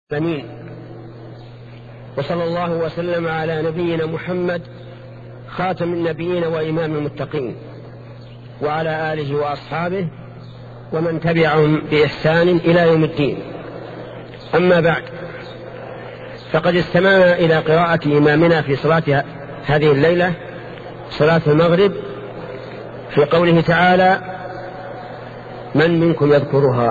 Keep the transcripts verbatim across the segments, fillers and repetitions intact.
آمين. وصلى الله وسلم على نبينا محمد خاتم النبيين وإمام المتقين وعلى آله وأصحابه ومن تبعهم بإحسان إلى يوم الدين. أما بعد، فقد استمعنا إلى قراءة إمامنا في صلاة هذه الليلة، صلاة المغرب، في قوله تعالى: من منكم يذكرها؟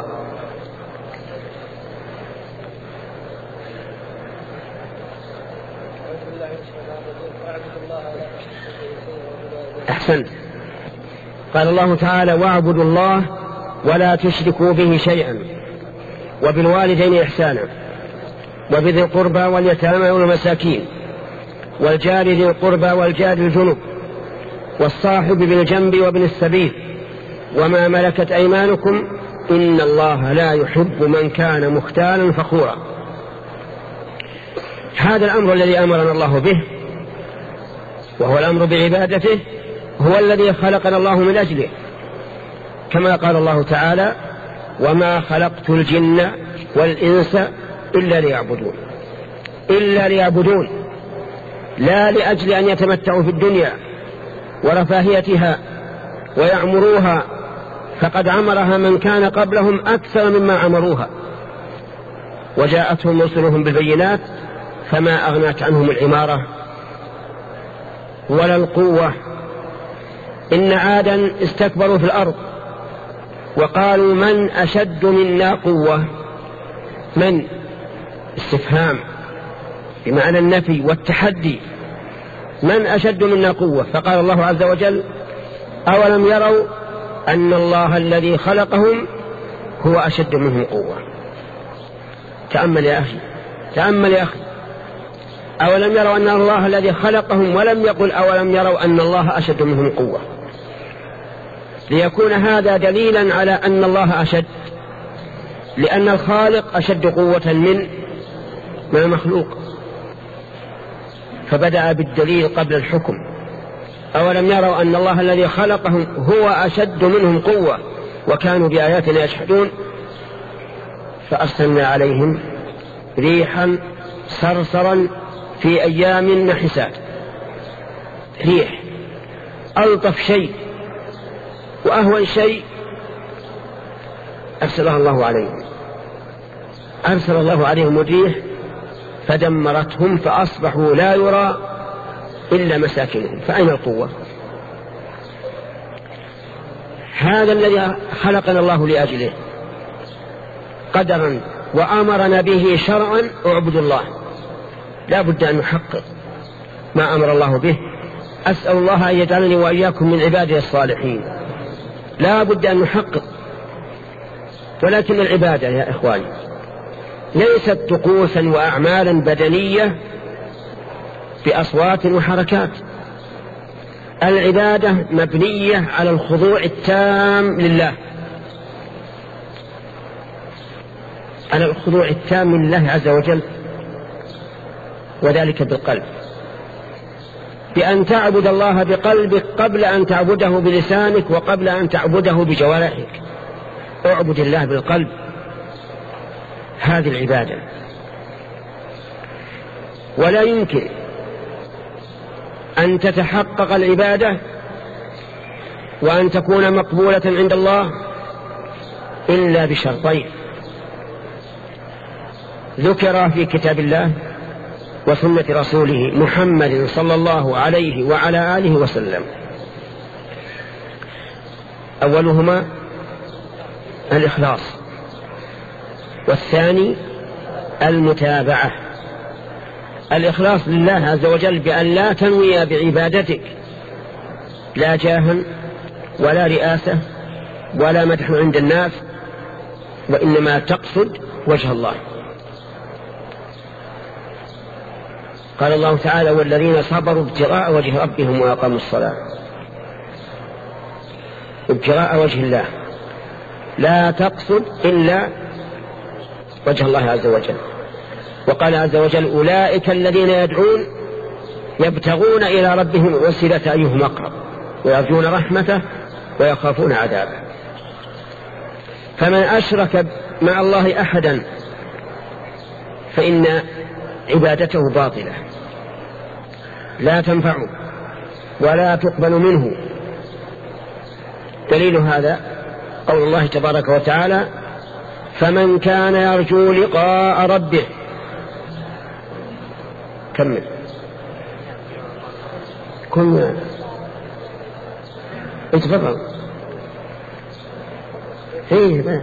أحسنت. قال الله تعالى: واعبدوا الله ولا تشركوا به شيئا وبالوالدين إحسانا وبذي القربى واليتامى والمساكين والجار ذي القربى والجار الجنب والصاحب بالجنب وابن السبيل وما ملكت أيمانكم إن الله لا يحب من كان مختالا فخورا. هذا الأمر الذي أمرنا الله به، وهو الأمر بعبادته، هو الذي خلقنا الله من أجله، كما قال الله تعالى: وما خلقت الجن والإنس إلا ليعبدون. إلا ليعبدون، لا لأجل أن يتمتعوا في الدنيا ورفاهيتها ويعمروها، فقد عمرها من كان قبلهم أكثر مما عمروها، وجاءتهم رسلهم بالبينات فما أغنت عنهم العمارة ولا القوة. إن عادا استكبروا في الأرض وقالوا: من أشد منا قوة؟ من استفهام بمعنى النفي والتحدي، من أشد منا قوة؟ فقال الله عز وجل: أولم يروا أن الله الذي خلقهم هو أشد منهم قوة. تأمل يا أخي، تأمل يا أخي، أولم يروا أن الله الذي خلقهم، ولم يقل أولم يروا أن الله أشد منهم قوة، ليكون هذا دليلا على أن الله أشد، لأن الخالق أشد قوة من من المخلوق، فبدأ بالدليل قبل الحكم. أولم يروا أن الله الذي خلقهم هو أشد منهم قوة وكانوا بآياتنا يجحدون فأرسلنا عليهم ريحا صرصرا في أيام نحسات. ريح ألطف شيء وأهون شيء أرسلها الله عليهم، أرسل الله عليهم الريح فدمرتهم فأصبحوا لا يرى إلا مساكنهم، فأين القوة؟ هذا الذي خلقنا الله لأجله قدرا وأمرنا به شرعا: اعبدوا الله. لا بد أن نحقق ما أمر الله به. أسأل الله أن يجعلني وإياكم من عباده الصالحين. لا بد أن نحقق. ولكن العبادة يا إخواني ليست طقوسا وأعمالا بدنية بأصوات وحركات. العبادة مبنية على الخضوع التام لله، على الخضوع التام لله عز وجل، وذلك بالقلب، بأن تعبد الله بقلبك قبل أن تعبده بلسانك وقبل أن تعبده بجوارحك. اعبد الله بالقلب، هذه العبادة. ولا يمكن أن تتحقق العبادة وأن تكون مقبولة عند الله إلا بشرطين ذكر في كتاب الله وسنة رسوله محمد صلى الله عليه وعلى آله وسلم. أولهما الإخلاص، والثاني المتابعة. الإخلاص لله عز وجل بأن لا تنوي بعبادتك لا جاها ولا رئاسة ولا مدح عند الناس، وإنما تقصد وجه الله. قال الله تعالى: والذين صبروا ابتغاء وجه ربهم وأقاموا الصلاة. ابتغاء وجه الله، لا تقصد إلا وجه الله عز وجل. وقال عز وجل: أولئك الذين يدعون يبتغون إلى ربهم الوسيلة أيهم أقرب ويرجون رحمته ويخافون عذابه. فمن أشرك مع الله أحدا فإن عبادته باطلة لا تنفع ولا تقبل منه. دليل هذا قول الله تبارك وتعالى: فمن كان يرجو لقاء ربه. كمل. كنا اتفضل. ايه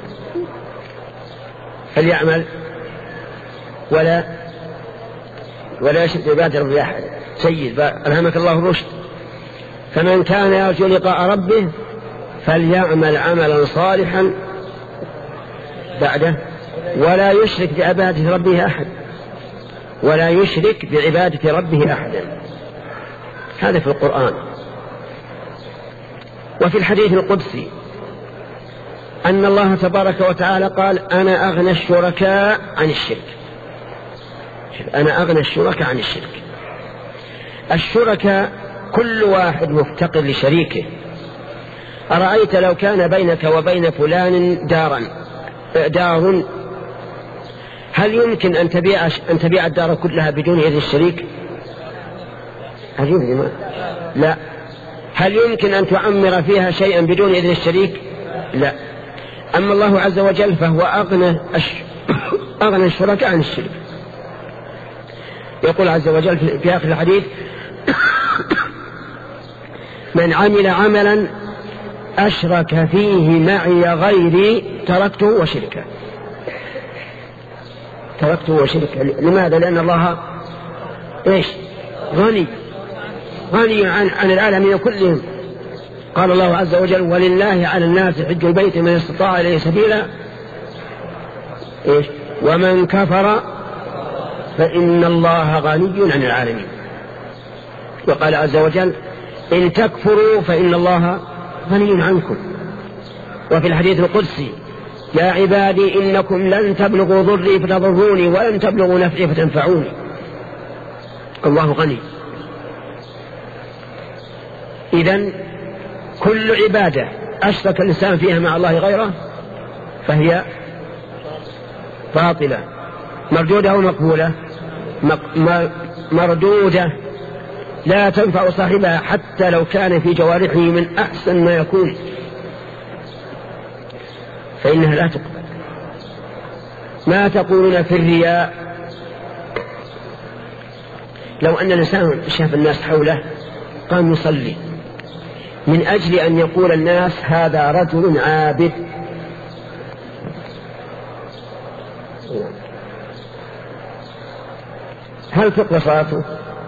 فليعمل ولا ولا يشرك بعبادة ربه أحد. سيد ألهمك الله الرشد. فمن كان يرجو لقاء ربه فليعمل عملا صالحا بعده ولا يشرك بعبادة ربه أحد ولا يشرك بعبادة ربه أحدا. هذا في القرآن. وفي الحديث القدسي أن الله تبارك وتعالى قال: أنا أغنى الشركاء عن الشرك. أنا أغنى الشركاء عن الشرك. الشركاء كل واحد مفتقر لشريكه. أرأيت لو كان بينك وبين فلان دارا دار هل يمكن أن تبيع أن تبيع الدار كلها بدون إذن الشريك؟ عجيب. لا. هل يمكن أن تعمر فيها شيئا بدون إذن الشريك؟ لا. أما الله عز وجل فهو أغنى أغنى الشركاء عن الشرك. يقول عز وجل في آخر الحديث: من عمل عملا أشرك فيه معي غيري تركته وشركه. تركته وشركه. لماذا؟ لأن الله إيش؟ غني غني عن, عن العالمين كلهم. قال الله عز وجل: ولله على الناس حج البيت من استطاع إليه سبيلا إيش؟ ومن كفر فإن الله غني عن العالمين. وقال عز وجل: إن تكفروا فإن الله غني عنكم. وفي الحديث القدسي: يا عبادي إنكم لن تبلغوا ضري فتضروني ولن تبلغوا نفعي فتنفعوني. الله غني. إذن كل عبادة أشرك الإنسان فيها مع الله غيره فهي باطلة. مردودة أو مقبولة؟ مردودة لا تنفع صاحبها حتى لو كان في جوارحه من أحسن ما يكون، فإنها لا تقبل. ما تقولون في الرياء؟ لو أن الإنسان شاف الناس حوله قام يصلي من أجل أن يقول الناس هذا رجل عابد، هل تقبل صلاته؟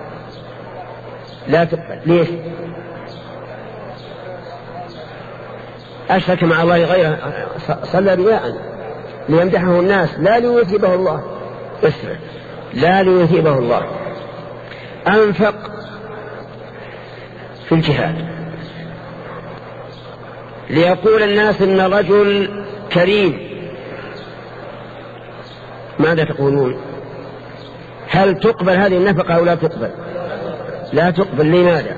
لا تقبل. ليش؟ أشرك مع الله غيره، صلى رياء ليمدحه الناس لا ليثيبه الله. اسمع، لا ليثيبه الله. أنفق في الجهاد ليقول الناس إن رجل كريم، ماذا تقولون؟ هل تقبل هذه النفقة أو لا تقبل؟ لا تقبل. لماذا؟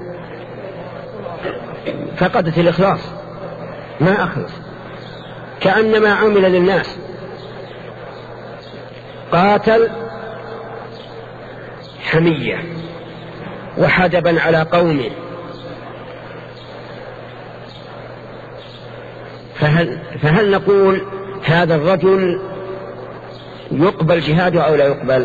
فقدت الإخلاص، ما أخلص، كأنما عمل للناس. قاتل حمية وحدبا على قومه، فهل, فهل نقول هذا الرجل يقبل جهاده أو لا يقبل؟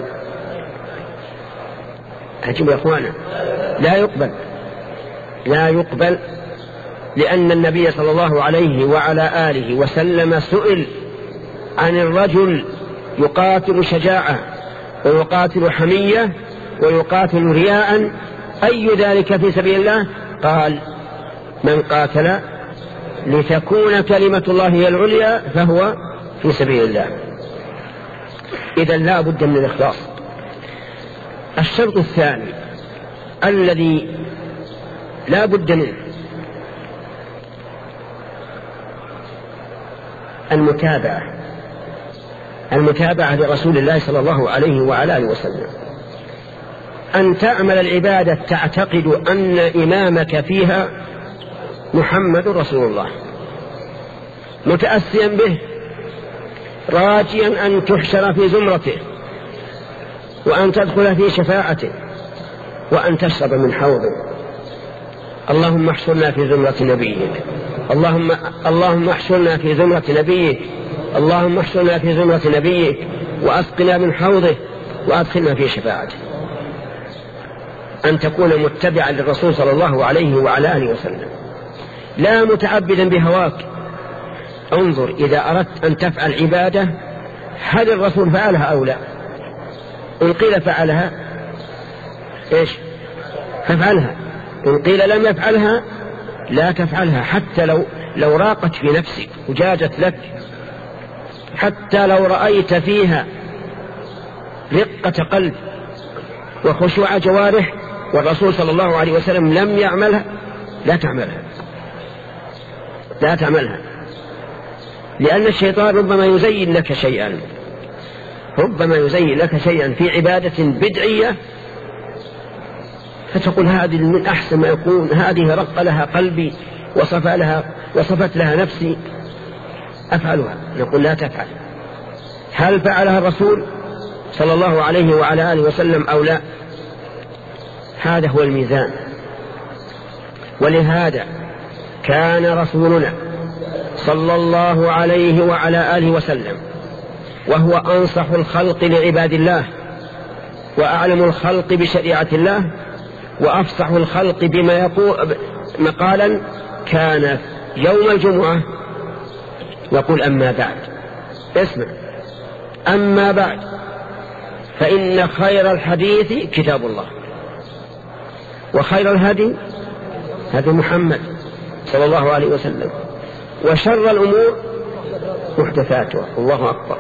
أجيب يا أخوانا، لا يقبل. لا يقبل، لأن النبي صلى الله عليه وعلى آله وسلم سئل عن الرجل يقاتل شجاعة ويقاتل حمية ويقاتل رياء أي ذلك في سبيل الله؟ قال: من قاتل لتكون كلمة الله هي العليا فهو في سبيل الله. إذن لا بد من الإخلاص. الشرط الثاني الذي لا بد منه المتابعة، المتابعة لرسول الله صلى الله عليه وعلى آله وسلم. أن تعمل العبادة تعتقد أن إمامك فيها محمد رسول الله، متأسيا به، راجيا أن تحشر في زمرته، وأن تدخل في شفاعته وأن تشرب من حوضه. اللهم احشرنا في زمرة نبيك، اللهم اللهم احشرنا في زمرة نبيك، اللهم احشرنا في زمرة نبيك وأسقنا من حوضه وأدخلنا في شفاعته. أن تكون متبعا للرسول صلى الله عليه وعلى آله وسلم، لا متعبدا بهواك. انظر إذا أردت أن تفعل عبادة هل الرسول فعلها أو لا؟ إن قيل فعلها إيش؟ فافعلها، إن قيل لم يفعلها لا تفعلها، حتى لو لو راقت في نفسك وجاجت لك، حتى لو رأيت فيها رقة قلب وخشوع جوارح والرسول صلى الله عليه وسلم لم يعملها لا تعملها، لا تعملها، لأن الشيطان ربما يزين لك شيئا، ربما يزين لك شيئا في عبادة بدعية فتقول هذه من أحسن ما يكون، هذه رق لها قلبي وصف لها وصفت لها نفسي أفعلها. نقول لا تفعل. هل فعلها الرسول صلى الله عليه وعلى آله وسلم أو لا؟ هذا هو الميزان. ولهذا كان رسولنا صلى الله عليه وعلى آله وسلم وهو أنصح الخلق لعباد الله وأعلم الخلق بشريعة الله وأفصح الخلق بما يقول مقالا، كان يوم الجمعة يقول أما بعد، اسمع، أما بعد فإن خير الحديث كتاب الله وخير الهدي هدي محمد صلى الله عليه وسلم وشر الأمور محدثاتها. الله أكبر.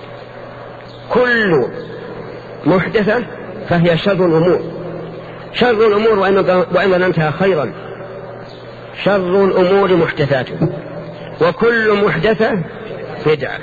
كل محدثة فهي شر الأمور، شر الأمور وإن ظننتها خيرا، شر الأمور محدثاتها، وكل محدثة بدعة.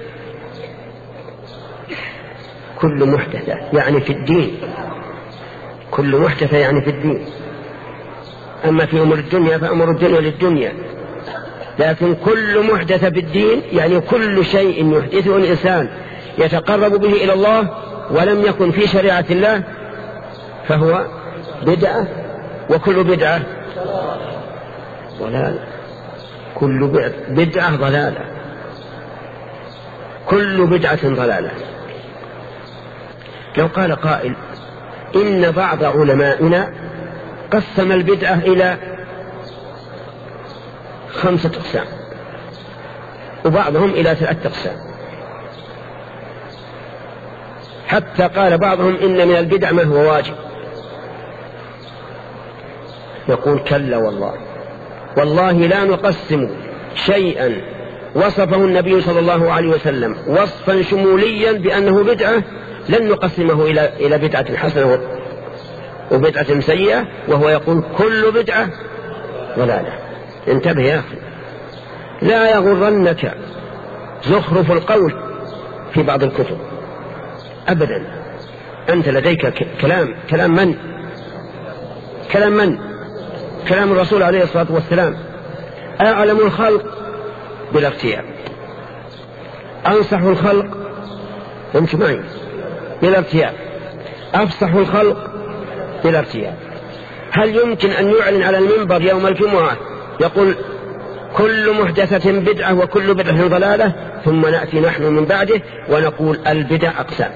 كل محدثة يعني في الدين، كل محدثة يعني في الدين. أما في أمور الدنيا فأمور الدنيا للدنيا، لكن كل محدثة بالدين يعني كل شيء يحدثه الإنسان يتقرب به إلى الله ولم يكن في شريعة الله فهو بدعة، وكل بدعة ضلالة، كل بدعة ضلالة، كل بدعة ضلالة. لو قال قائل إن بعض علمائنا قسم البدعة إلى خمسة أقسام وبعضهم إلى ثلاثة أقسام، حتى قال بعضهم إن من البدع ما هو واجب، يقول كلا والله، والله لا نقسم شيئا وصفه النبي صلى الله عليه وسلم وصفا شموليا بأنه بدعة لن نقسمه إلى إلى بدعة حسنة وبدعة سيئة، وهو يقول كل بدعة ضلالة. انتبه يا أخي، لا يغرنك زخرف القول في بعض الكتب أبدا. أنت لديك كلام كلام من؟ كلام من؟ كلام الرسول عليه الصلاة والسلام، أعلم الخلق بلا ارتياب، أنصح الخلق فهمت معي بلا ارتياب، أفصح الخلق بلا ارتياب. هل يمكن أن يعلن على المنبر يوم الجمعة يقول كل محدثة بدعة وكل بدعة ضلالة، ثم نأتي نحن من بعده ونقول البدع أقسام؟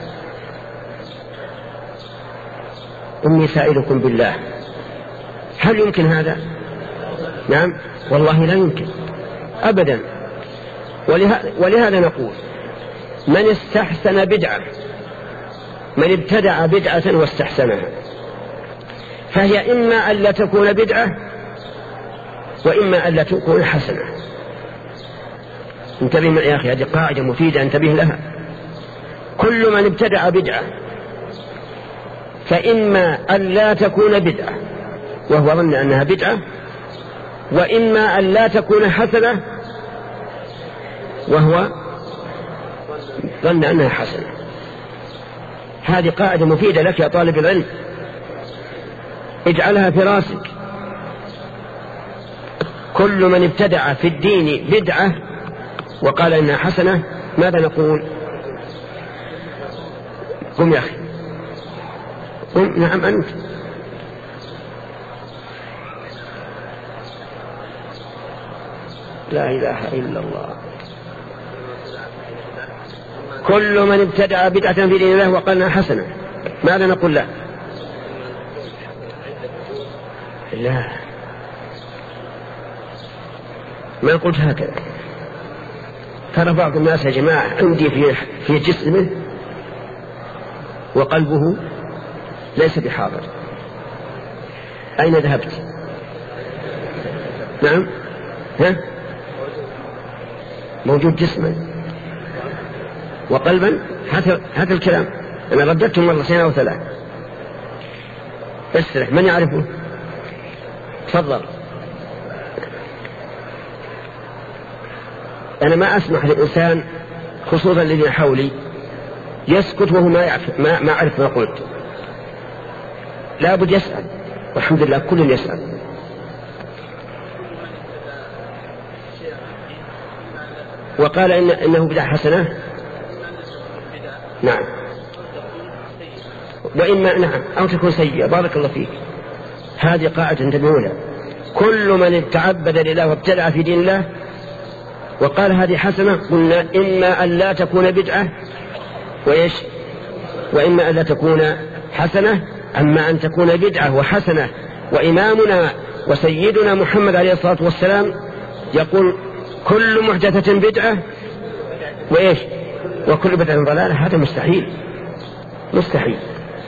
إني سائلكم بالله، هل يمكن هذا؟ نعم والله لا يمكن أبدا. ولهذا نقول من استحسن بدعة، من ابتدع بدعة واستحسنها، فهي إما أن لا تكون بدعة وإما أن لا تكون حسنة. انتبه من يا أخي، هذه قاعدة مفيدة انتبه لها. كل من ابتدع بدعة فإما أن لا تكون بدعة وهو ظن أنها بدعة، وإما أن لا تكون حسنة وهو ظن أنها حسنة. هذه قاعدة مفيدة لك يا طالب العلم، اجعلها في راسك. كل من ابتدع في الدين بدعة وقال إنها حسنة، ماذا نقول؟ قم يا أخي، قل نعم أنت. لا إله إلا الله. كل من ابتدع بدعة في دين الله وقال انها حسنة ماذا نقول له؟ لا، ما قلت هكذا. ترى بعض الناس يا جماعة عندي في في جسمه وقلبه ليس بحاضر. أين ذهبت؟ نعم، ها؟ موجود جسما وقلبا. هذا هذا الكلام أنا رددته مرة سنة أو ثلاث. استرح، من يعرفه؟ تفضل. أنا ما أسمح للإنسان خصوصا الذين حولي يسكت وهو ما يعرف ما ما عرف ما قلت. لا بد يسأل، والحمد لله كل يسأل. وقال إن إنه بدعة حسنة. نعم، وإما نعم أو تكون سيئة. بارك الله فيك. هذه قاعدة انتبهوا لها. كل من تعبد لله وابتدع في دين الله وقال هذه حسنة قلنا إما أن لا تكون بدعة وإيش وإما أن لا تكون حسنة. أما أن تكون بدعة وحسنة وإمامنا وسيدنا محمد عليه الصلاة والسلام يقول كل محدثة بدعة وإيش وكل بدعة ضلالة، هذا مستحيل مستحيل.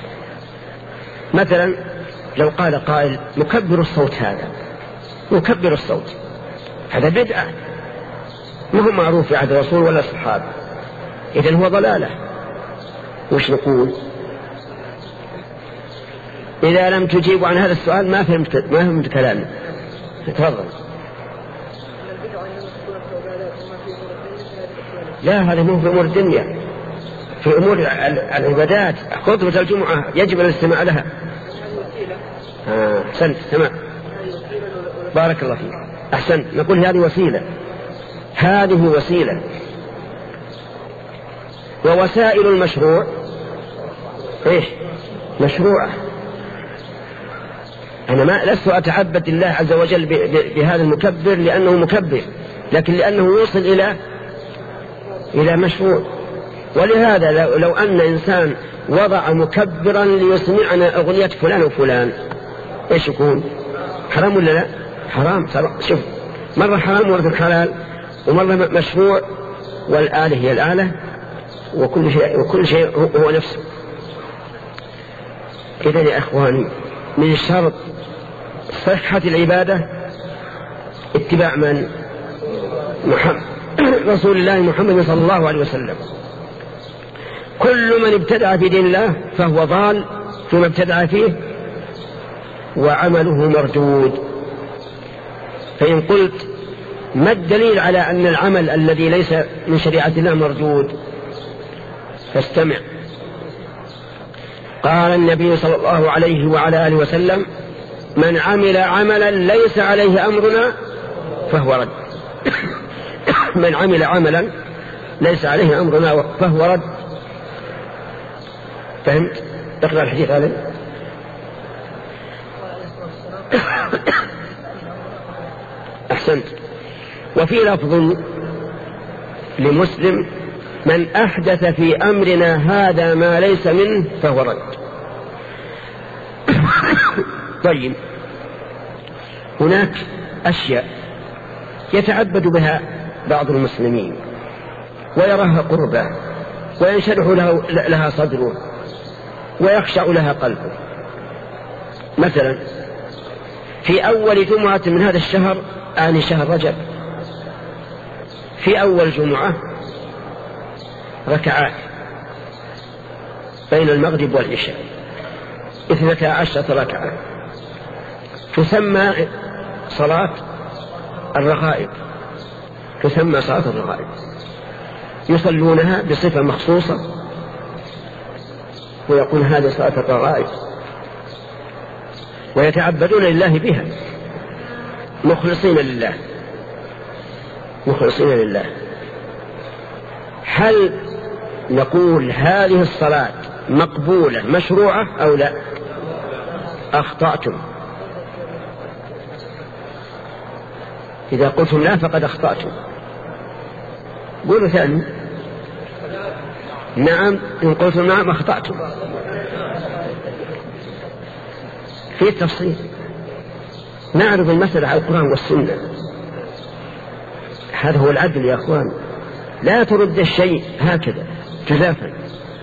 مثلا لو قال قائل مكبر الصوت، هذا مكبر الصوت هذا بدعة ما هو معروف في عهد الرسول ولا الصحابة، إذن هو ضلالة. وش نقول؟ إذا لم تجيبوا عن هذا السؤال ما فهمت ما فهمت كلامي. تفضل. لا، هذا مو في أمور الدنيا، في أمور العبادات. خطبة الجمعة يجب الاستماع لها. أحسنت، تمام، بارك الله فيك، أحسنت. نقول هذه وسيلة، هذه وسيلة. ووسائل المشروع إيش مشروعة. أنا ما لست أتعبد الله عز وجل بهذا المكبر لأنه مكبر، لكن لأنه يوصل إلى إلى مشروع. ولهذا لو, لو أن إنسان وضع مكبرا ليسمعنا أغنية فلان وفلان إيش يكون؟ حرام ولا لا؟ حرام. شوف، مرة حرام ومرة حلال ومرة مشروع، والآلة هي الآلة وكل شيء وكل شيء هو نفسه. إذن يا إخواني من شرط صحة العبادة اتباع من؟ محمد رسول الله محمد صلى الله عليه وسلم. كل من ابتدع في دين الله فهو ضال فيما ابتدع فيه وعمله مردود. فإن قلت ما الدليل على أن العمل الذي ليس من شريعة الله مردود؟ فاستمع. قال النبي صلى الله عليه وعلى آله وسلم من عمل عملا ليس عليه أمرنا فهو رد. من عمل عملا ليس عليه أمرنا فهو رد. فهمت؟ اقرأ الحديث هذا. أحسنت. وفي لفظ لمسلم من أحدث في أمرنا هذا ما ليس منه فهو رد. طيب، هناك أشياء يتعبد بها بعض المسلمين ويراها قربة وينشرح لها صدره ويخشع لها قلبه. مثلا في أول جمعة من هذا الشهر، آن شهر رجب، في أول جمعة ركعات بين المغرب والعشاء، اثنتا عشرة ركعة، تسمى صلاة الرغائب، تسمى صلاة الرغائب. يصلونها بصفة مخصوصة ويقول هذه صلاة الرغائب، ويتعبدون لله بها مخلصين لله مخلصين لله. هل نقول هذه الصلاة مقبولة مشروعة أو لا؟ أخطأتم. إذا قلتم لا فقد أخطأتم. قولوا ثاني. نعم، إن قلتم نعم أخطأتم. في تفصيل، نعرض المسألة على القرآن والسنة. هذا هو العدل يا أخوان، لا ترد الشيء هكذا جزافا.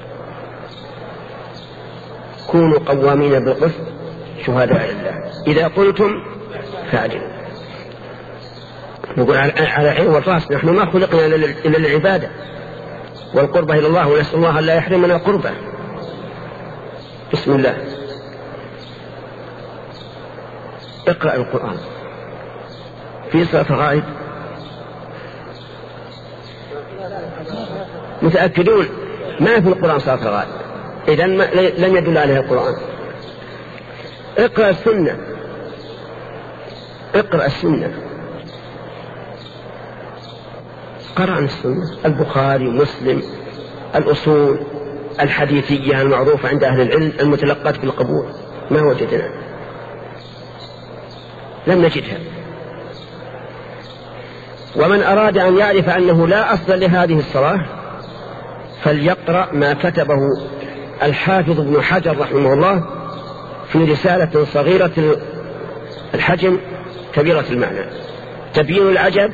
كونوا قوامين بالقسط شهداء لله، إذا قلتم فاعدلوا. نقول على عين والراس، نحن ما خلقنا إلا للعبادة والقربة إلى الله، ونسأل الله لا يحرمنا قربه. بسم الله. اقرأ القرآن في صلاة الغائب. متأكدون ما في القرآن صلاة الغائب؟ إذن لم يدل عليه القرآن. اقرأ السنة، اقرأ السنة. قرأ السنة، البخاري، مسلم، الأصول الحديثية المعروفة عند أهل العلم المتلقات بالقبول، ما وجدنا، لم نجدها. ومن أراد أن يعرف أنه لا أصل لهذه الصلاة فليقرأ ما كتبه الحافظ ابن حجر رحمه الله في رسالة صغيرة الحجم كبيرة المعنى، تبيين العجب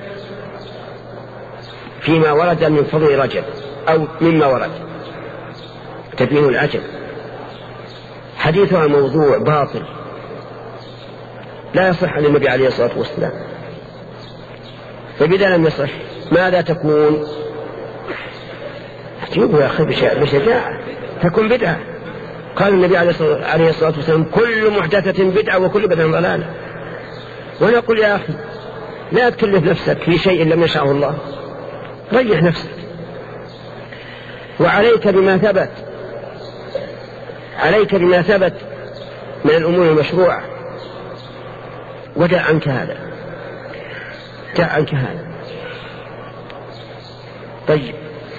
فيما ورد من فضل رجب أو مما ورد. تبيين العجب حديثها موضوع باطل لا يصح عن النبي عليه الصلاة والسلام. فبذا لم يصح ماذا تكون؟ أجيبه يا أخي بشجاعة، تكون بدعة. قال النبي عليه الصلاة والسلام كل محدثة بدعة وكل بدعة ضلالة. ونقول يا أخي لا تكلف نفسك في شيء لم يشاءه الله، ريح نفسك. وعليك بما ثبت، عليك بما ثبت من الأمور المشروعة، ودع عنك هذا، دع عنك هذا. طيب،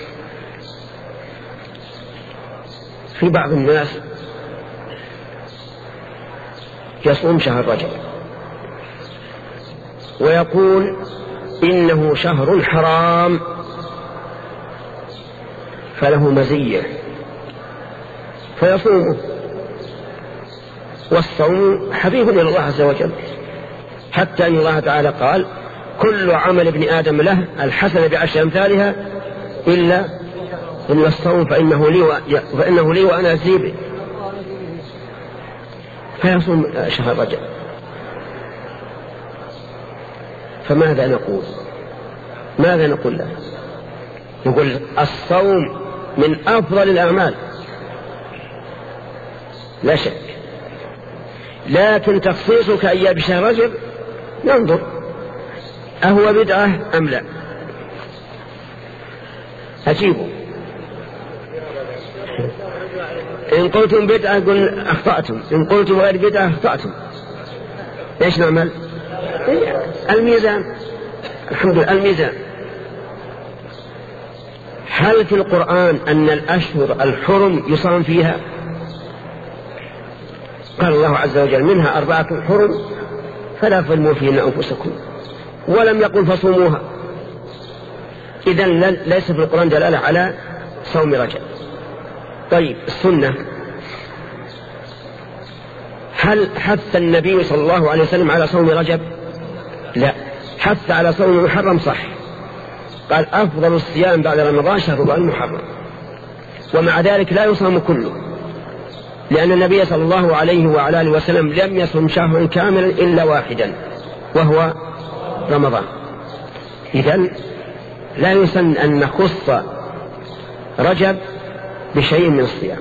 في بعض الناس يصوم شهر رجب ويقول إنه شهر حرام فله مزية فيصومه، والصوم حبيب إلى الله عز وجل، حتى أن الله تعالى قال كل عمل ابن آدم له الحسنة بعشر أمثالها إلا إلا الصوم فإنه لي, و... فإنه لي وأنا أجزي به. فيصوم شهر رجب. فماذا نقول؟ ماذا نقول له؟ نقول الصوم من أفضل الأعمال لا شك، لكن تخصيصك أيام بشهر رجب ننظر أهو بدعة أم لا. أجيبه. إن قلتم بدعة قل أخطأتم، إن قلتم غير بدعة أخطأتم. إيش نعمل؟ الميزان. الحمد لله الميزان. هل في القرآن أن الأشهر الحرم يصام فيها؟ قال الله عز وجل منها أربعة حرم فلا تظلموا فيهن أنفسكم، ولم يقل فصوموها. إذن ليس في القرآن دلالة على صوم رجب. طيب، السنة، هل حث النبي صلى الله عليه وسلم على صوم رجب؟ لا، حث على صوم المحرم صح، قال أفضل الصيام بعد رمضان شهر الله المحرم، ومع ذلك لا يصام كله، لأن النبي صلى الله عليه وعلى آله وسلم لم يصم شهرا كاملا إلا واحدا وهو رمضان. إذن لا يسن أن نخص رجب بشيء من الصيام،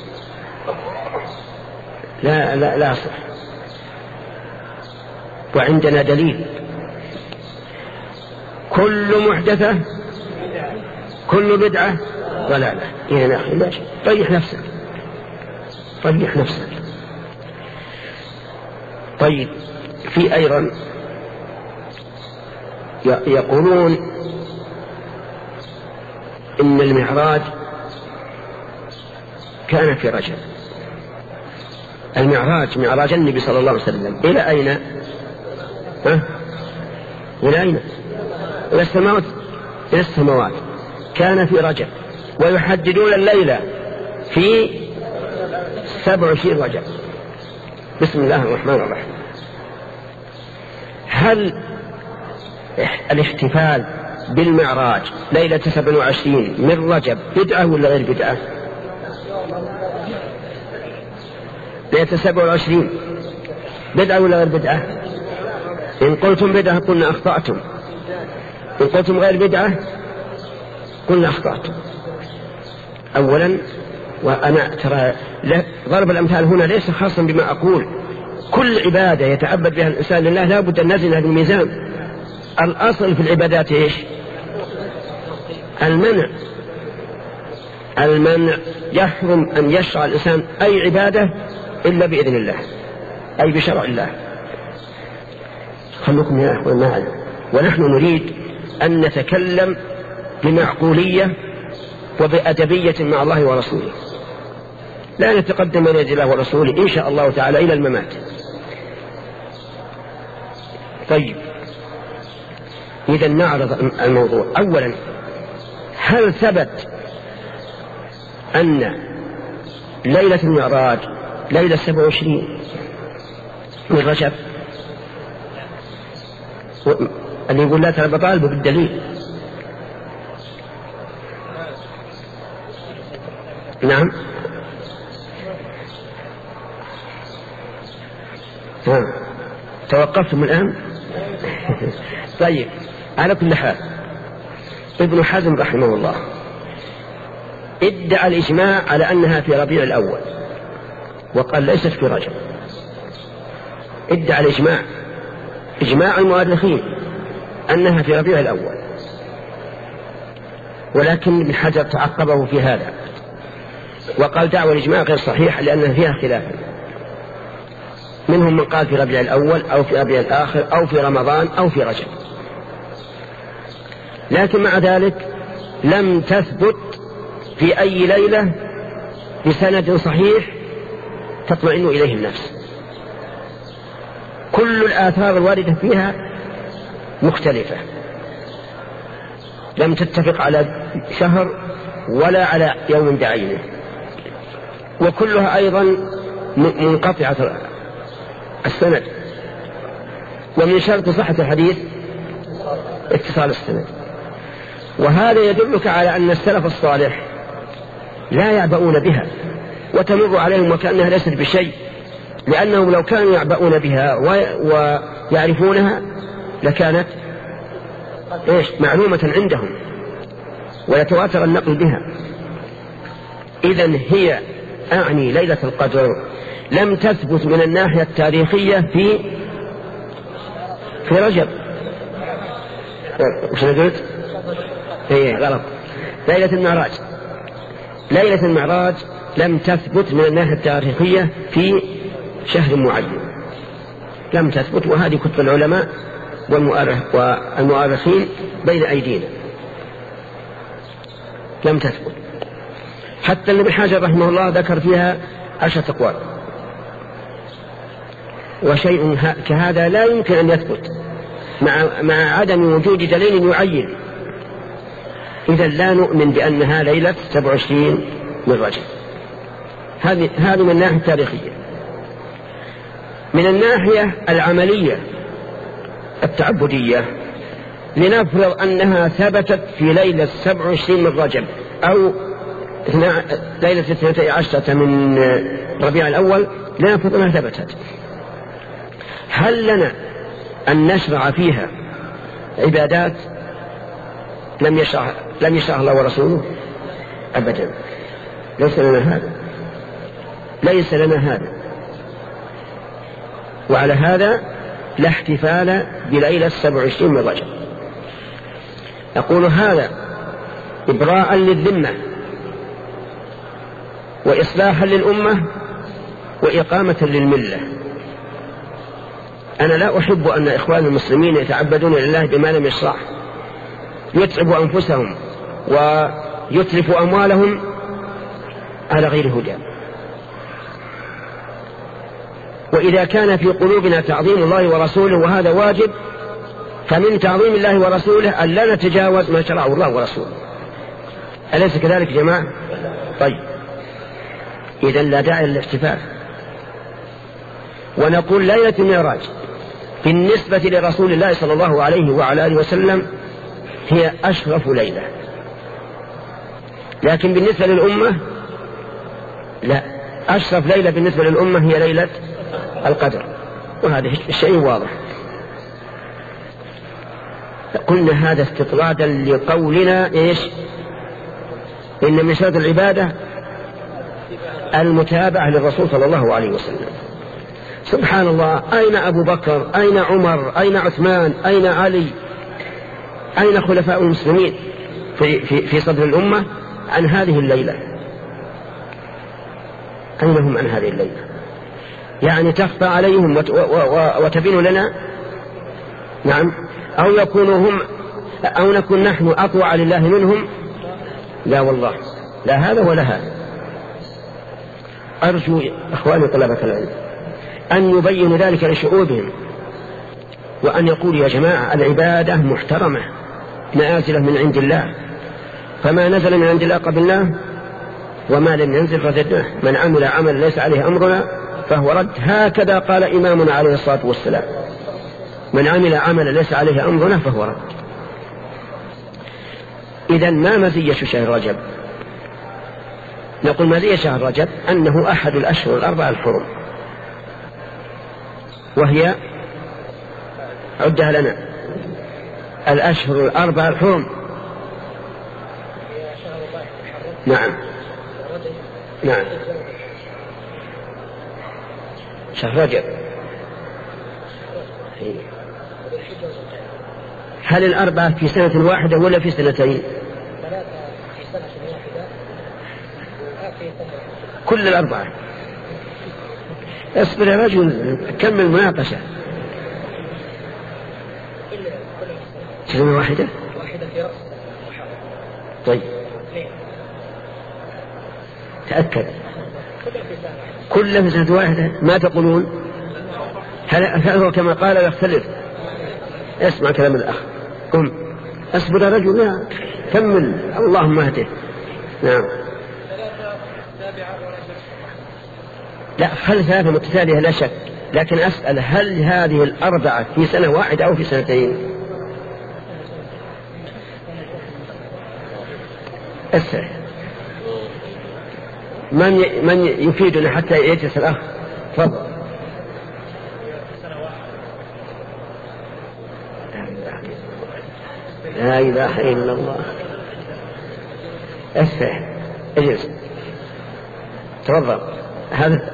لا لا لا صح. وعندنا دليل كل محدثة كل بدعة ضلالة. إذن أخي ماشي، طيح نفسك طيح نفسك. طيب، في أيضا يقولون إن المعراج كان في رجب. المعراج معراج النبي صلى الله عليه وسلم إلى أين؟ ها؟ إلى أين؟ إلى السماوات. إلى السماوات كان في رجب، ويحددون الليلة في سبع وعشرين رجب. بسم الله الرحمن الرحيم. هل الاحتفال بالمعراج ليلة سبع وعشرين من رجب بدعة ولا غير بدعة؟ ليلة سبع وعشرين بدعة ولا غير بدعة؟ إن قلتم بدعة قلنا أخطأتم، إن قلتم غير بدعة قلنا أخطأتم. أولا، وأنا ترى ضرب الأمثال هنا ليس خاصا بما أقول، كل عبادة يتعبد بها الإنسان لله لا بد أن نزل هذا الميزان. الأصل في العبادات إيش؟ المنع. المنع يحرم أن يشرع الإنسان أي عبادة إلا بإذن الله، أي بشرع الله. خلوكم يا أخوان معنا، ونحن نريد أن نتكلم بمعقولية وبأدبية مع الله ورسوله، لا نتقدم من يد الله ورسوله إن شاء الله تعالى إلى الممات. طيب، إذا نعرض الموضوع. أولا، هل ثبت أن ليلة المعراج ليلة سبع وعشرين من رجب؟ اللي يقول لا ترى بطالبه بالدليل. نعم. ها. توقفتم الآن؟ طيب، على كل حال ابن حزم رحمه الله ادعى الإجماع على أنها في ربيع الأول، وقال ليست في رجب. ادعى الإجماع، إجماع المؤرخين، أنها في ربيع الأول، ولكن ابن حجر تعقبه في هذا وقال دعوى الإجماع غير صحيح لأن فيها خلافا. منهم من قال في ربيع الأول أو في ربيع الآخر أو في رمضان أو في رجب، لكن مع ذلك لم تثبت في أي ليلة بسند صحيح تطمئن إليه النفس. كل الآثار الواردة فيها مختلفة، لم تتفق على شهر ولا على يوم بعينه، وكلها أيضا منقطعة السند. ومن شرط صحة الحديث اتصال السند. وهذا يدلك على أن السلف الصالح لا يعبؤون بها وتمر عليهم وكأنها ليست بشيء، لأنهم لو كانوا يعبؤون بها ويعرفونها لكانت إيش معلومة عندهم ويتواتر النقل بها. إذن هي أعني ليلة القدر لم تثبت من الناحية التاريخية في في رجب. وش أنا قلت؟ إيه غلط. ليلة المعراج ليلة المعراج لم تثبت من الناحية التاريخية في شهر معين، لم تثبت. وهذه كتب العلماء والمؤرخين بين أيدينا، لم تثبت. حتى ابن حجر رحمه الله ذكر فيها عشرة أقوال، وشيء كهذا لا يمكن أن يثبت مع, مع عدم وجود دليل يعين. إذا لا نؤمن بأنها ليلة سبع وعشرين من رجب. هذه هذه من الناحية التاريخية. من الناحية العملية التعبدية، لنفرض أنها ثبتت في ليلة سبع وعشرين من رجب أو ليلة اثنتي عشرة من ربيع الأول، لنفرض أنها ثبتت. هل لنا أن نشرع فيها عبادات لم يشرع لم يشرع الله ورسوله؟ أبدا، ليس لنا هذا، ليس لنا هذا. وعلى هذا لا احتفال بليلة سبع وعشرين من رجب. أقول هذا إبراء للذمة وإصلاحا للأمة وإقامة للملة. أنا لا أحب أن إخوان المسلمين يتعبدون لله بما لم يشرع، يتعبوا أنفسهم ويتلفوا أموالهم على غير هدى. وإذا كان في قلوبنا تعظيم الله ورسوله وهذا واجب، فمن تعظيم الله ورسوله أن لا نتجاوز ما شرعه الله ورسوله. أليس كذلك يا جماعة؟ طيب، إذن لا داعي للاحتفال. ونقول ليلة المعراج بالنسبة لرسول الله صلى الله عليه وعلى آله وسلم هي أشرف ليلة، لكن بالنسبة للأمة لا، أشرف ليلة بالنسبة للأمة هي ليلة القدر، وهذا الشيء واضح. قلنا هذا استطرادا لقولنا إيش؟ إن من شرط العبادة المتابعة للرسول صلى الله عليه وسلم. سبحان الله، أين أبو بكر؟ أين عمر؟ أين عثمان؟ أين علي؟ أين خلفاء المسلمين في, في, في صدر الأمة عن هذه الليلة؟ أين هم عن هذه الليلة؟ يعني تخفى عليهم وتبين لنا؟ نعم. أو يكونوا هم أو نكون نحن أطوع لله منهم؟ لا والله، لا هذا ولا هذا. أرجو أخواني طلبة العلم أن يبينوا ذلك لشعوبهم، وأن يقولوا يا جماعة العبادة محترمة نازلة من عند الله، فما نزل من عند الله قبلناه، وما لم ينزل رددناه. من عمل عمل ليس عليه أمرنا فهو رد. هكذا قال إمامنا عليه الصلاة والسلام: من عمل عمل ليس عليه أمرنا فهو رد. إذن ما مزية شهر رجب؟ نقول مزية شهر رجب أنه أحد الأشهر الأربعة الحرم، وهي عدها لنا الأشهر الأربعة الحرم. نعم نعم، شهر رجب. هل الأربعة في سنة واحدة ولا في سنتين؟ كل الأربعة. اصبر يا رجل، كمل مناقشة. سنة واحدة؟ طيب تأكد. كل في سنة واحدة. ما تقولون؟ هل هو كما قال يختلف؟ اسمع كلام الأخ. قم اصبر يا رجل، لا كمل، اللهم اهده. نعم. لا، خل ثلاثة متتالية لا شك، لكن أسأل هل هذه الأربعة في سنة واحدة أو في سنتين؟ أسأل من من يفيدنا حتى يجلس الأخ. تفضل. لا إله إلا الله. أسأل اجلس. تفضل. هذا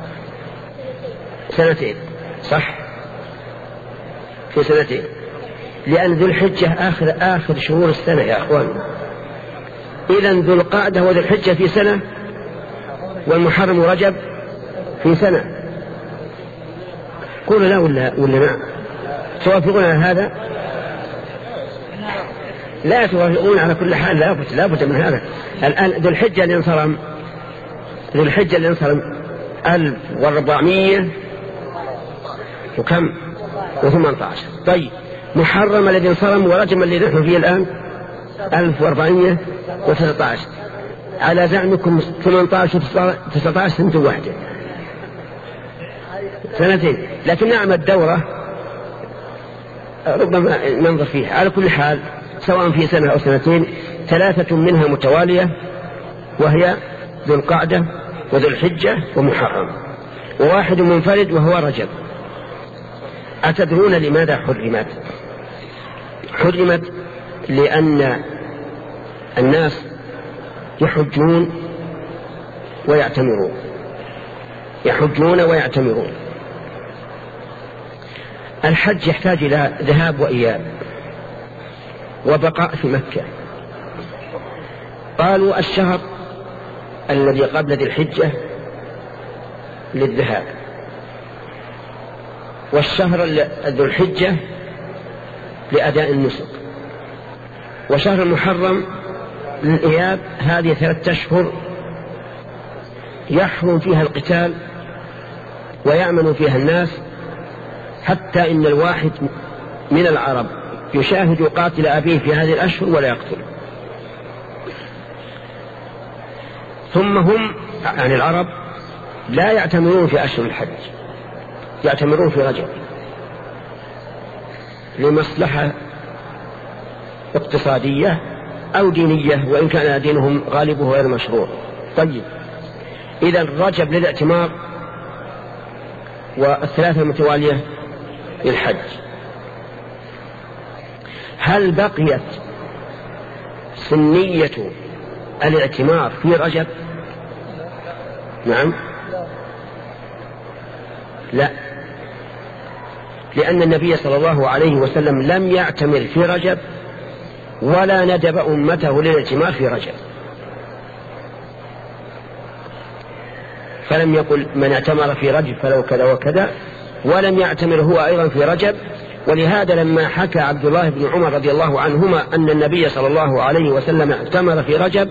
سنتين صح؟ في سنتين، لأن ذو الحجة آخر آخر شهور السنة يا أخوان. إذن ذو القعدة وذو الحجة في سنة، والمحرم ورجب في سنة. قولوا لا ولا ولا نعم؟ توافقون على هذا؟ لا توافقون على كل حال، لا بد لا بد من هذا. الآن ذو الحجة اللي انصرم ذو الحجة اللي انصرم ألف وأربعمية وكم وثمانية عشر. طيب محرم الذي انصرم ورجم اللي نحن فيه الآن ألف وأربعمية وتسعة عشر. على زعمكم ثمانية عشر وتسعة عشر سنة واحدة، سنتين. لكن نعم الدورة ربما ننظر فيها. على كل حال سواء في سنة أو سنتين، ثلاثة منها متوالية، وهي ذو القعدة وذو الحجة ومحرم، وواحد منفرد وهو رجب. أتدرون لماذا حرمت؟ حرمت لأن الناس يحجون ويعتمرون يحجون ويعتمرون. الحج يحتاج إلى ذهاب وإياب وبقاء في مكة. قالوا الشهر الذي قبل ذي الحجة للذهاب، والشهر ذو الحجة لأداء النسك، وشهر المحرم للإياب. هذه ثلاثة أشهر يحرم فيها القتال ويأمن فيها الناس، حتى إن الواحد من العرب يشاهد قاتل أبيه في هذه الأشهر ولا يقتل. ثم هم يعني العرب لا يعتمرون في أشهر الحج، يعتمرون في رجب لمصلحة اقتصادية أو دينية، وإن كان دينهم غالبه غير مشروع. طيب إذا رجب للاعتمار والثلاثة المتوالية للحج. هل بقيت سنية الاعتمار في رجب؟ نعم لا، لأن النبي صلى الله عليه وسلم لم يعتمر في رجب ولا ندب أمته للاعتمار في رجب، فلم يقل من اعتمر في رجب فلو كذا وكذا، ولم يعتمر هو أيضا في رجب. ولهذا لما حكى عبد الله بن عمر رضي الله عنهما أن النبي صلى الله عليه وسلم اعتمر في رجب،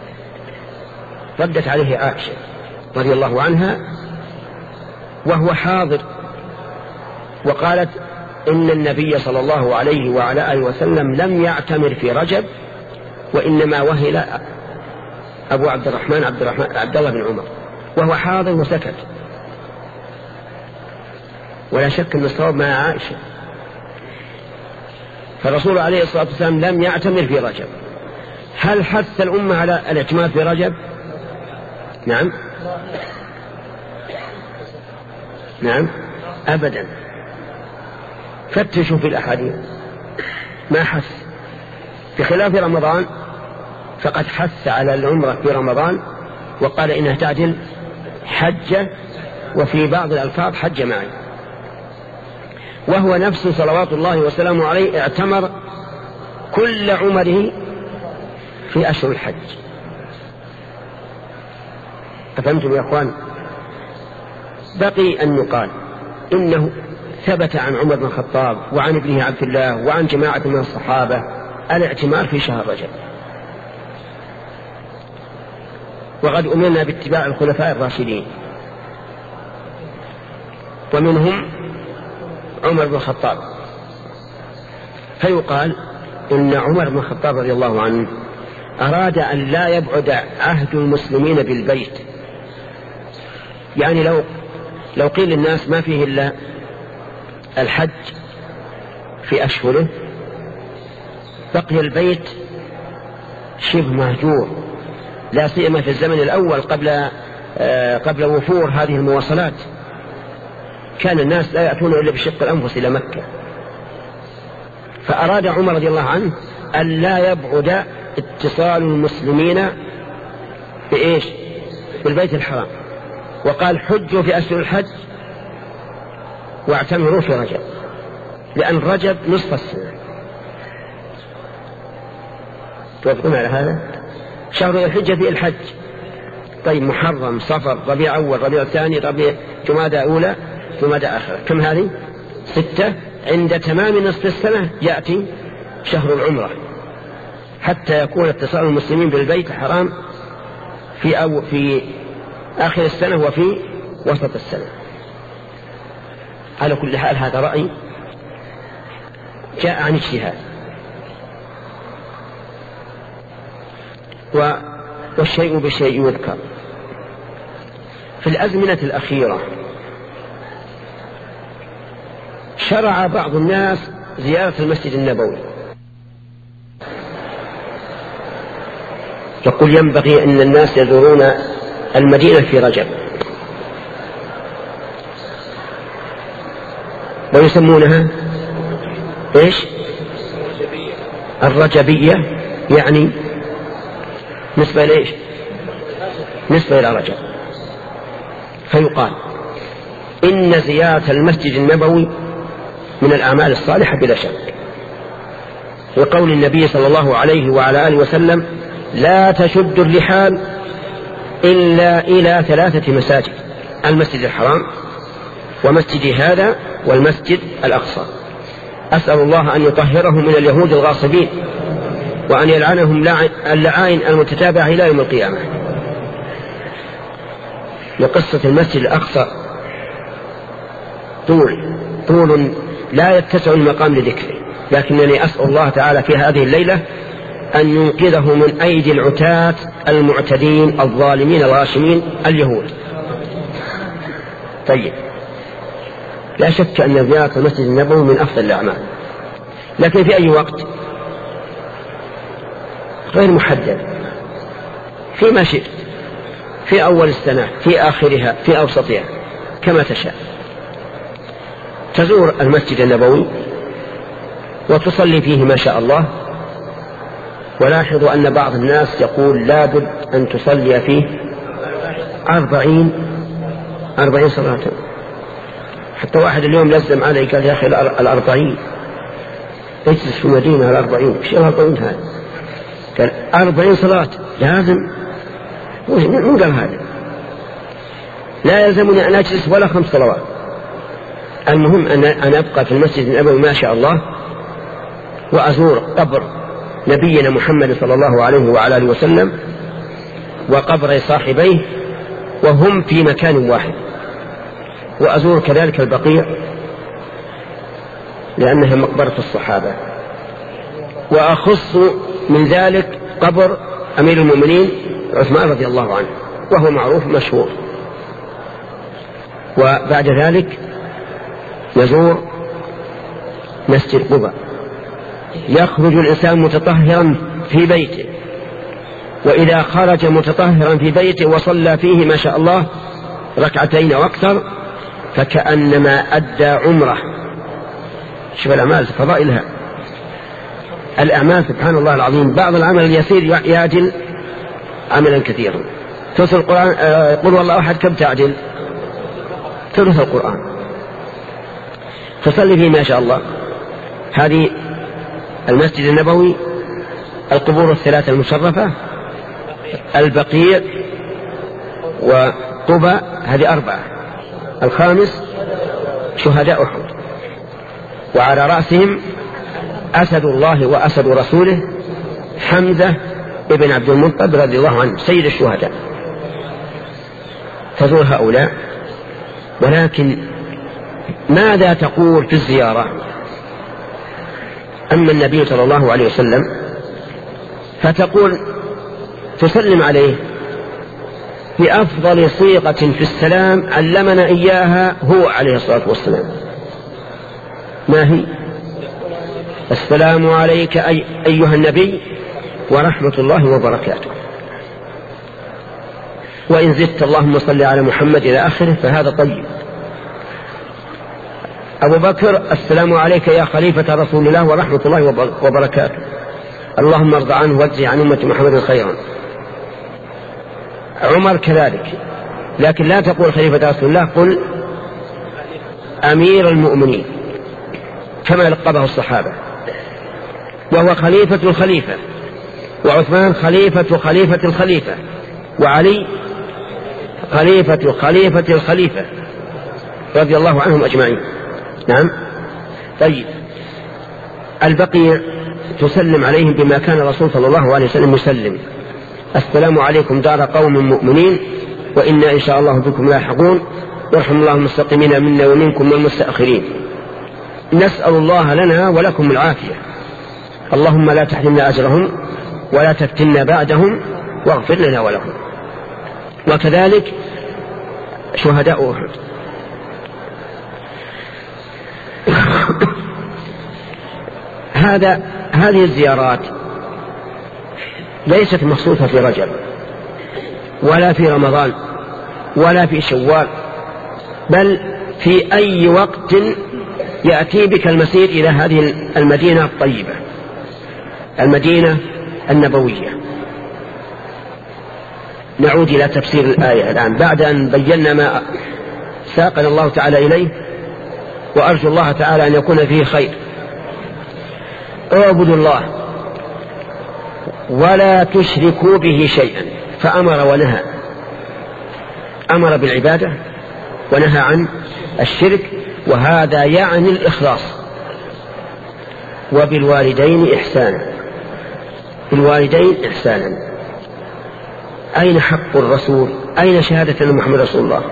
ردت عليه عائشة رضي الله عنها وهو حاضر، وقالت إن النبي صلى الله عليه وعلى آله وسلم لم يعتمر في رجب، وإنما وهل أبو عبد الرحمن عبد, الرحمن عبد الله بن عمر وهو حاضر وسكت. ولا شك أن الصواب مع عائشة، فالرسول عليه الصلاة والسلام لم يعتمر في رجب. هل حث الأمة على الاعتمار في رجب؟ نعم نعم أبدا، فتشوا في الأحاديث ما حث، بخلاف رمضان فقد حث على العمرة في رمضان وقال إنها تعدل حجة، وفي بعض الألفاظ حج معي، وهو نفسه صلوات الله وسلامه عليه اعتمر كل عمره في أشهر الحج. أفهمتم يا أخوان؟ بقي أن يقال إنه ثبت عن عمر بن الخطاب وعن ابنه عبد الله وعن جماعة من الصحابة الاعتمار في شهر رجب، وقد أمرنا باتباع الخلفاء الراشدين، ومنهم عمر بن الخطاب. فيقال إن عمر بن الخطاب رضي الله عنه أراد أن لا يبعد عهد المسلمين بالبيت، يعني لو لو قيل للناس ما فيه إلا الحج في أشهره بقي البيت شبه مهجور، لا سيما في الزمن الأول قبل آه قبل وفور هذه المواصلات، كان الناس لا يأتون إلا بشق الأنفس إلى مكة. فأراد عمر رضي الله عنه أن لا يبعد اتصال المسلمين بإيش؟ بالبيت الحرام، وقال حجوا في أشهر الحج واعتمروا في رجب، لأن رجب نصف السنة. توافقون على هذا؟ شهر الحجة في الحج. طيب محرم، صفر، ربيع أول، ربيع ثاني، ربيع جمادى أولى، جمادى آخرة، كم هذه؟ ستة. عند تمام نصف السنة يأتي شهر العمرة، حتى يكون اتصال المسلمين بالبيت الحرام في أو في آخر السنة وفي وسط السنة. على كل حال هذا رأي جاء عن اجتهاد، والشيء بالشيء يذكر. في الأزمنة الأخيرة شرع بعض الناس زيارة المسجد النبوي، يقول ينبغي أن الناس يزورون المدينة في رجب، ويسمونها إيش؟ الرجبية، يعني نسبة لإيش؟ نسبة إلى رجب. فيقال إن زيارة المسجد النبوي من الأعمال الصالحة بلا شك، وقول النبي صلى الله عليه وعلى آله وسلم لا تشد الرحال إلا إلى ثلاثة مساجد: المسجد الحرام ومسجد هذا والمسجد الأقصى. أسأل الله أن يطهره من اليهود الغاصبين، وأن يلعنهم اللعائن المتتابعة إلى يوم القيامة. لقصة المسجد الأقصى طول طول لا يتسع المقام لذكره، لكنني أسأل الله تعالى في هذه الليلة أن ينقذه من أيدي العتاة المعتدين الظالمين الغاشمين اليهود. طيب، لا شك أن زيارة المسجد النبوي من أفضل الأعمال، لكن في أي وقت غير محدد، فيما شئت، في أول السنة، في آخرها، في أوسطها، كما تشاء. تزور المسجد النبوي وتصلي فيه ما شاء الله. ولاحظوا أن بعض الناس يقول لابد أن تصلي فيه أربعين أربعين صلاة. حتى واحد اليوم لزم علي قال يا أخي الأربعين اجلس في المدينة الأربعين، ايش الأربعين هذا؟ قال أربعين صلاة لازم. من قال هذا؟ لا يلزمني أن أجلس ولا خمس صلوات، المهم أن أن أبقى في المسجد النبوي ما شاء الله، وأزور قبر نبينا محمد صلى الله عليه وعلى آله وسلم وقبر صاحبيه وهم في مكان واحد، وأزور كذلك البقيع لأنها مقبرة الصحابة، وأخص من ذلك قبر أمير المؤمنين عثمان رضي الله عنه وهو معروف مشهور. وبعد ذلك نزور مسجد قباء. يخرج الإنسان متطهرا في بيته، وإذا خرج متطهرا في بيته وصلى فيه ما شاء الله ركعتين وأكثر فكأنما أدى عمره. شوف الأعمال فضائلها، الأعمال سبحان الله العظيم، بعض العمل اليسير يعدل عملا كثيرا. ثلث القرآن قل والله أحد كم تعدل؟ ثلث القرآن. تصلي فيه ما شاء الله. هذه المسجد النبوي، القبور الثلاثة المشرفة، البقيع وقباء، هذه أربعة. الخامس شهداء أحد، وعلى رأسهم أسد الله وأسد رسوله حمزة ابن عبد المطلب رضي الله عنه سيد الشهداء. تزور هؤلاء، ولكن ماذا تقول في الزيارة؟ أما النبي صلى الله عليه وسلم فتقول تسلم عليه بأفضل صيغة في السلام علمنا إياها هو عليه الصلاة والسلام. ما هي؟ السلام عليك أي أيها النبي ورحمة الله وبركاته. وإن زدت اللهم صل على محمد إلى آخره فهذا طيب. أبو بكر السلام عليك يا خليفة رسول الله ورحمة الله وبركاته، اللهم ارض عنه واجزي عن أمة محمد خيرا. عمر كذلك، لكن لا تقول خليفة رسول الله، قل أمير المؤمنين كما لقبه الصحابة، وهو خليفة الخليفة، وعثمان خليفة خليفة الخليفة، وعلي خليفة خليفة الخليفة رضي الله عنهم أجمعين. نعم. طيب، البقيع تسلم عليهم بما كان الرسول صلى الله عليه وسلم يسلم: السلام عليكم دار قوم مؤمنين وإنا إن شاء الله بكم لاحقون، يرحم الله المستقيمين منا ومنكم والمستأخرين. نسأل الله لنا ولكم العافية، اللهم لا تحرمنا أجرهم ولا تفتنا بعدهم واغفر لنا ولهم. وكذلك شهداء أحد. هذا هذه الزيارات ليست مخصوصة في رجب ولا في رمضان ولا في شوال، بل في أي وقت يأتي بك المسير إلى هذه المدينة الطيبة، المدينة النبوية. نعود إلى تفسير الآية الآن بعد أن بينا ما ساقنا الله تعالى إليه، وأرجو الله تعالى أن يكون فيه خير. اعبدوا الله ولا تشركوا به شيئا، فأمر ونهى، أمر بالعبادة ونهى عن الشرك، وهذا يعني الإخلاص. وبالوالدين إحسانا، بالوالدين إحسانا. أين حق الرسول؟ أين شهادة أن محمد رسول الله؟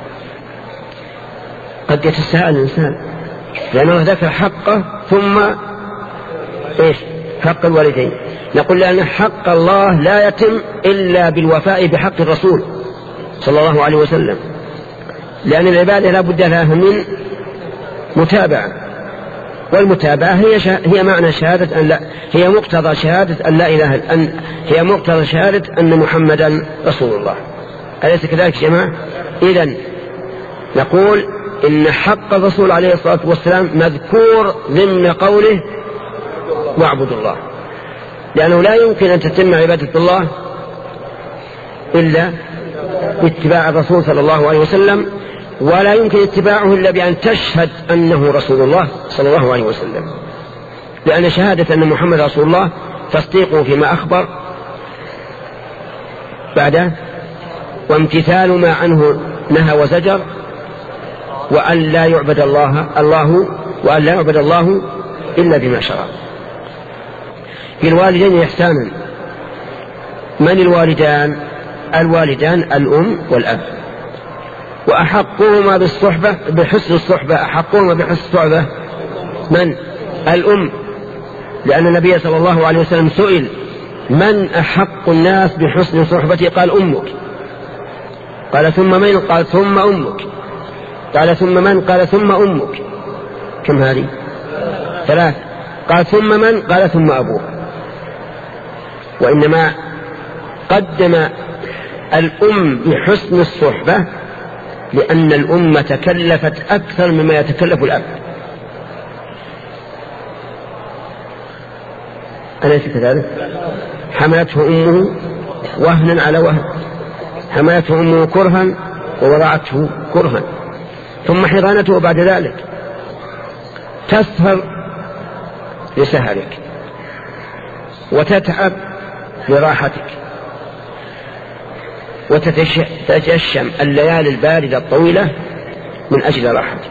قد يتساءل الإنسان، لأنه ذكر حقه ثم إيش؟ حق الوالدين. نقول لأن حق الله لا يتم إلا بالوفاء بحق الرسول صلى الله عليه وسلم، لأن العبادة لا بد لها من متابعة، والمتابعة هي شا... هي معنى شهادة أن لا هي مقتضى شهادة أن لا إله أن هي مقتضى شهادة أن محمدا رسول الله. أليس كذلك يا جماعة؟ إذن نقول إن حق الرسول عليه الصلاة والسلام مذكور ضمن قوله واعبدوا الله، لأنه لا يمكن أن تتم عبادة الله إلا باتباع الرسول صلى الله عليه وسلم، ولا يمكن اتباعه إلا بأن تشهد أنه رسول الله صلى الله عليه وسلم، لأن شهادة أن محمد رسول الله تصديقه فيما أخبر بعده، وامتثال ما عنه نهى وزجر، وأن لا يعبد الله الله وأن لا يعبد الله إلا بما شرع. في الوالدين إحسانا. من الوالدان؟ الوالدان الأم والأب، وأحقهما بالصحبة بحسن الصحبة أحقهما بحسن الصحبة من؟ الأم، لأن النبي صلى الله عليه وسلم سئل من أحق الناس بحسن صحبتي؟ قال أمك. قال ثم من؟ قال ثم أمك. قال ثم من؟ قال ثم أمك. كم هذه؟ ثلاث. قال ثم من؟ قال ثم أبوك. وإنما قدم الأم بحسن الصحبة لأن الأم تكلفت أكثر مما يتكلف الأب. أليس كذلك؟ حملته أمه وهنا على وهن، حملته أمه كرها ووضعته كرها، ثم حضانته بعد ذلك. تسهر لسهرك وتتعب لراحتك وتتجشم الليالي الباردة الطويلة من أجل راحتك.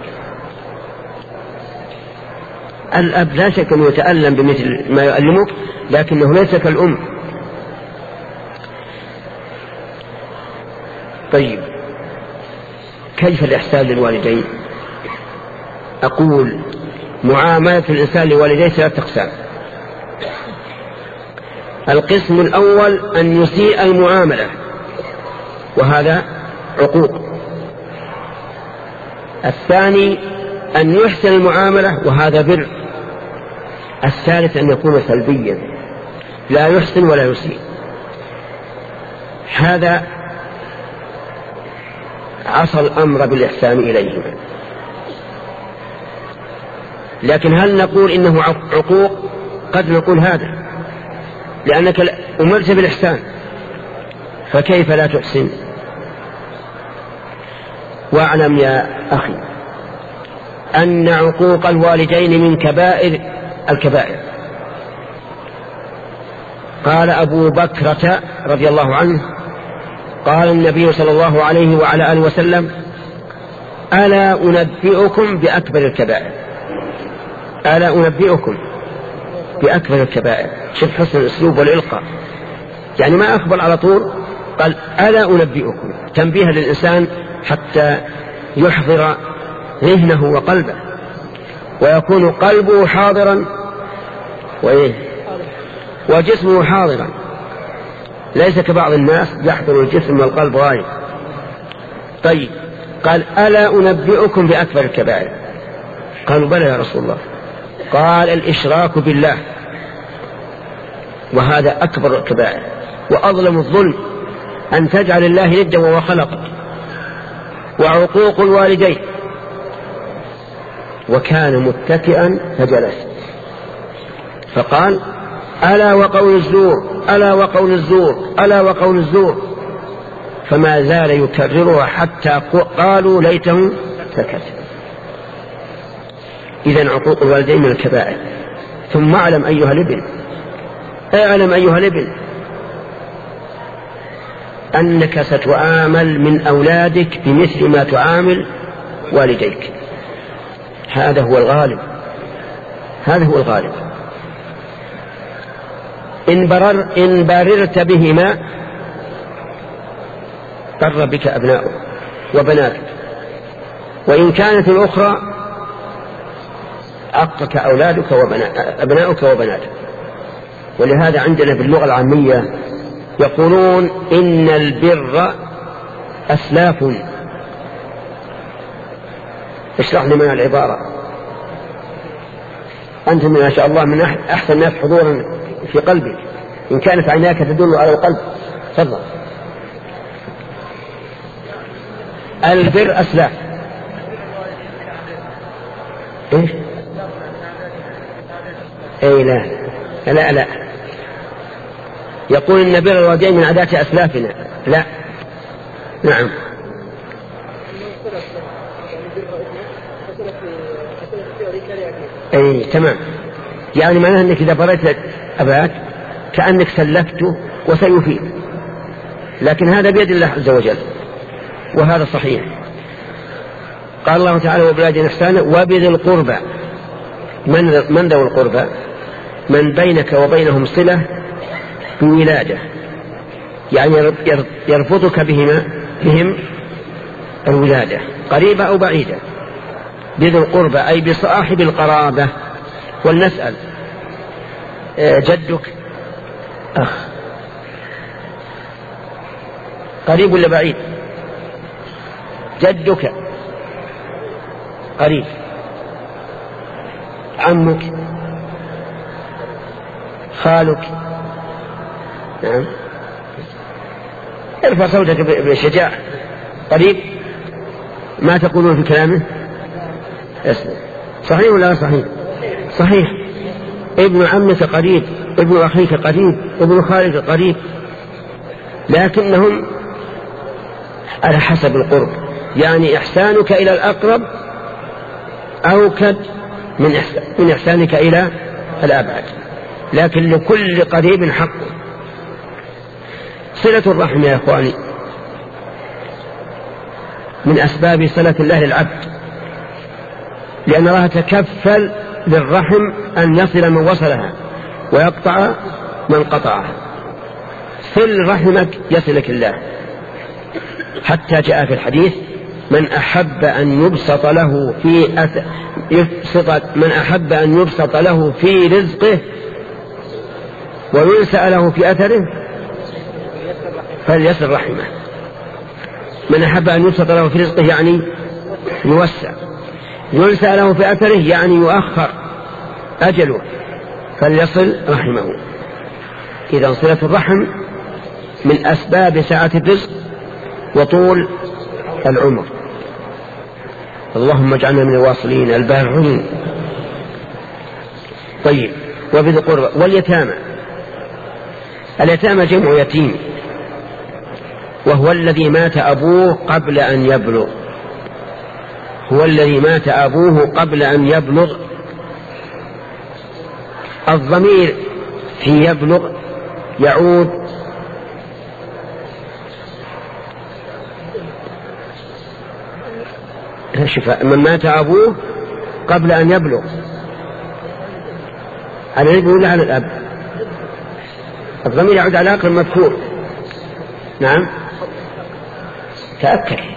الأب لا شك أنه يتألم بمثل ما يؤلمك، لكنه ليس كالأم. طيب كيف الإحسان للوالدين؟ أقول معاملة الإنسان لوالديه ثلاثة أقسام. القسم الأول أن يسيء المعاملة، وهذا عقوق. الثاني أن يحسن المعاملة، وهذا بر. الثالث أن يكون سلبيا لا يحسن ولا يسيء. هذا عصى الأمر بالإحسان إليهما. لكن هل نقول إنه عقوق؟ قد نقول هذا، لأنك أمرت بالإحسان فكيف لا تحسن؟ واعلم يا أخي أن عقوق الوالدين من كبائر الكبائر. قال أبو بكرة رضي الله عنه قال النبي صلى الله عليه وعلى آله وسلم ألا أنبئكم بأكبر الكبائر؟ ألا أنبئكم بأكبر الكبائر. شوف حسن الأسلوب والإلقاء، يعني ما أخبر على طول، قال ألا أنبئكم، تنبيه للإنسان حتى يحضر ذهنه وقلبه، ويكون قلبه حاضرا وإيه وجسمه حاضرا، ليس كبعض الناس يحضر الجسم والقلب غايب. طيب قال ألا أنبئكم بأكبر الكبائر؟ قالوا بلى يا رسول الله. قال الإشراك بالله، وهذا أكبر الكبائر وأظلم الظلم، أن تجعل الله ندا وهو خلقك، وعقوق الوالدين. وكان متكئا فجلس فقال ألا وقول الزور ألا وقول الزور ألا وقول الزور، فما زال يكررها حتى قالوا ليته سكت. إذن عقوق الوالدين من الكبائر. ثم اعلم أيها الابن اعلم أيها الابن أنك ستعامل من أولادك بمثل ما تعامل والديك. هذا هو الغالب، هذا هو الغالب. إن برر إن بررت بهما ضر بك أبناؤك وبناتك، وإن كانت الأخرى عقك أولادك وأبناؤك وبناتك. ولهذا عندنا باللغة العامية يقولون إن البر أسلاف. اشرح لي من العبارة، أنت ما شاء الله من أحسن الناس حضورا في قلبك، إن كانت عيناك تدل على القلب. تفضل. البر أسلاف. إيش؟ أي لا لا لا، يقول إن بر الوالدين من عادات أسلافنا. لا، نعم. أي تمام، يعني معناه أنك إذا بريت أباك كأنك سلفته وسيفيد، لكن هذا بيد الله عز وجل، وهذا صحيح. قال الله تعالى وبالوالدين إحسانا وبذي القربى. من, من ذو القربى؟ من بينك وبينهم صلة بولادة، يعني يربطك بهما بهم الولادة، قريبة أو بعيدة. بذي القربى أي بصاحب القرابة. ولنسأل جدك أخ قريب ولا بعيد؟ جدك قريب، عمك، خالك. نعم، ارفع صوتك بشجاعة. قريب ما تقولون في كلامه؟ صحيح ولا صحيح؟ صحيح. ابن عمك قريب، ابن أخيك قريب، ابن خالك قريب، لكنهم على حسب القرب، يعني إحسانك إلى الأقرب أوكد من, إحسان من إحسانك إلى الأبعد، لكن لكل قريب حق. صلة الرحم يا أخواني من أسباب صلة الله للعبد، لأن الله تكفل للرحم أن يصل من وصلها ويقطع من قطعها. صل رحمك يصلك الله، حتى جاء في الحديث من أحب أن يبسط له في أث... يبسط من أحب أن يبسط له في رزقه وينسأ له في أثره فليصل رحمه. من أحب أن يبسط له في رزقه يعني يوسع، ينسأ له في أثره يعني يؤخر أجله، فليصل رحمه. إذا صلة الرحم من أسباب سعة الرزق وطول العمر. اللهم اجعلنا من الواصلين البارين. طيب، وبذي القربى واليتامى. اليتامى جمع يتيم، وهو الذي مات أبوه قبل أن يبلغ. هو الذي مات أبوه قبل أن يبلغ. الضمير في يبلغ يعود شفاء من مات أبوه قبل أن يبلغ، على الابن ولا على الأب؟ الضمير يعود على الأقل المذكور. نعم، تأكد.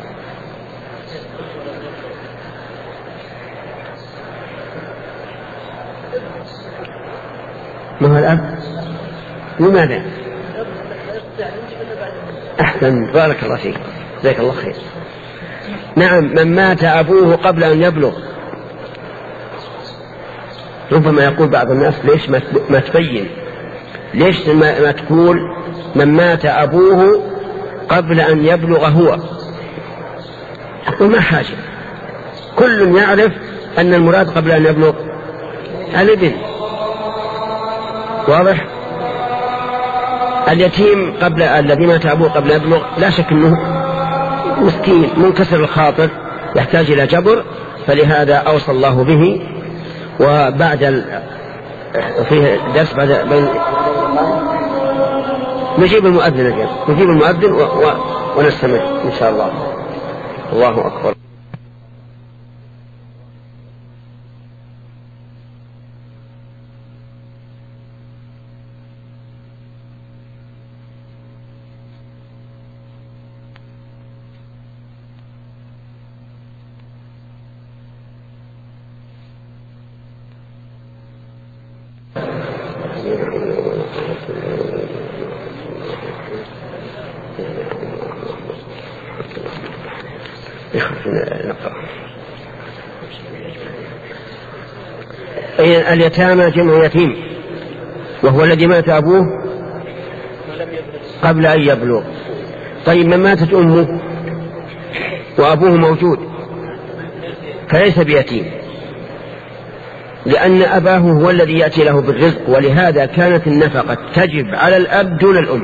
ما هو الأب؟ لماذا؟ أحسن، بارك الله فيك، جزاك الله خير. نعم، من مات أبوه قبل أن يبلغ. ربما يقول بعض الناس ليش ما تبين، ليش ما تقول من مات أبوه قبل أن يبلغ هو؟ وما حاجة، كل يعرف أن المراد قبل أن يبلغ الابن. واضح؟ اليتيم قبل الذي مات أبوه قبل أن يبلغ لا شك أنه مسكين منكسر الخاطر يحتاج إلى جبر، فلهذا أوصى الله به. وبعد ال... فيه درس بعد بين... نجيب المؤذن اليوم، نجيب المؤذن و... و... ونستمر إن شاء الله. الله أكبر. اليتامى جمع يتيم، وهو الذي مات أبوه قبل أن يبلغ. طيب من ماتت أمه وأبوه موجود فليس بيتيم، لأن أباه هو الذي يأتي له بالرزق، ولهذا كانت النفقة تجب على الأب دون الأم.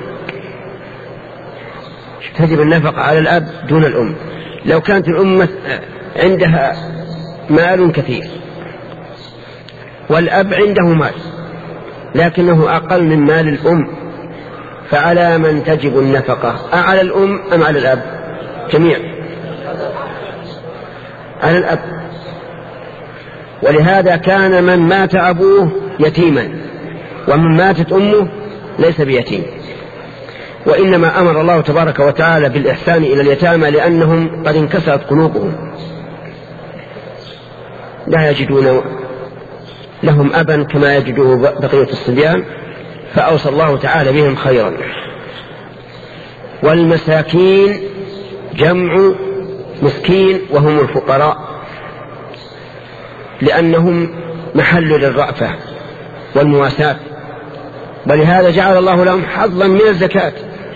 تجب النفقة على الأب دون الأم. لو كانت الأم عندها مال كثير والأب عنده مال لكنه أقل من مال الأم، فعلى من تجب النفقة؟ أعلى الأم أم على الأب؟ جميع على الأب. ولهذا كان من مات أبوه يتيما، ومن ماتت أمه ليس بيتيم. وإنما أمر الله تبارك وتعالى بالإحسان إلى اليتامى لأنهم قد انكسرت قلوبهم، لا يجدون لهم أبا كما يجدوا بقية الصبيان، فأوصى الله تعالى بهم خيرا. والمساكين جمع مسكين وهم الفقراء، لأنهم محل للرأفة والمواساة، ولهذا جعل الله لهم حظا من الزكاة.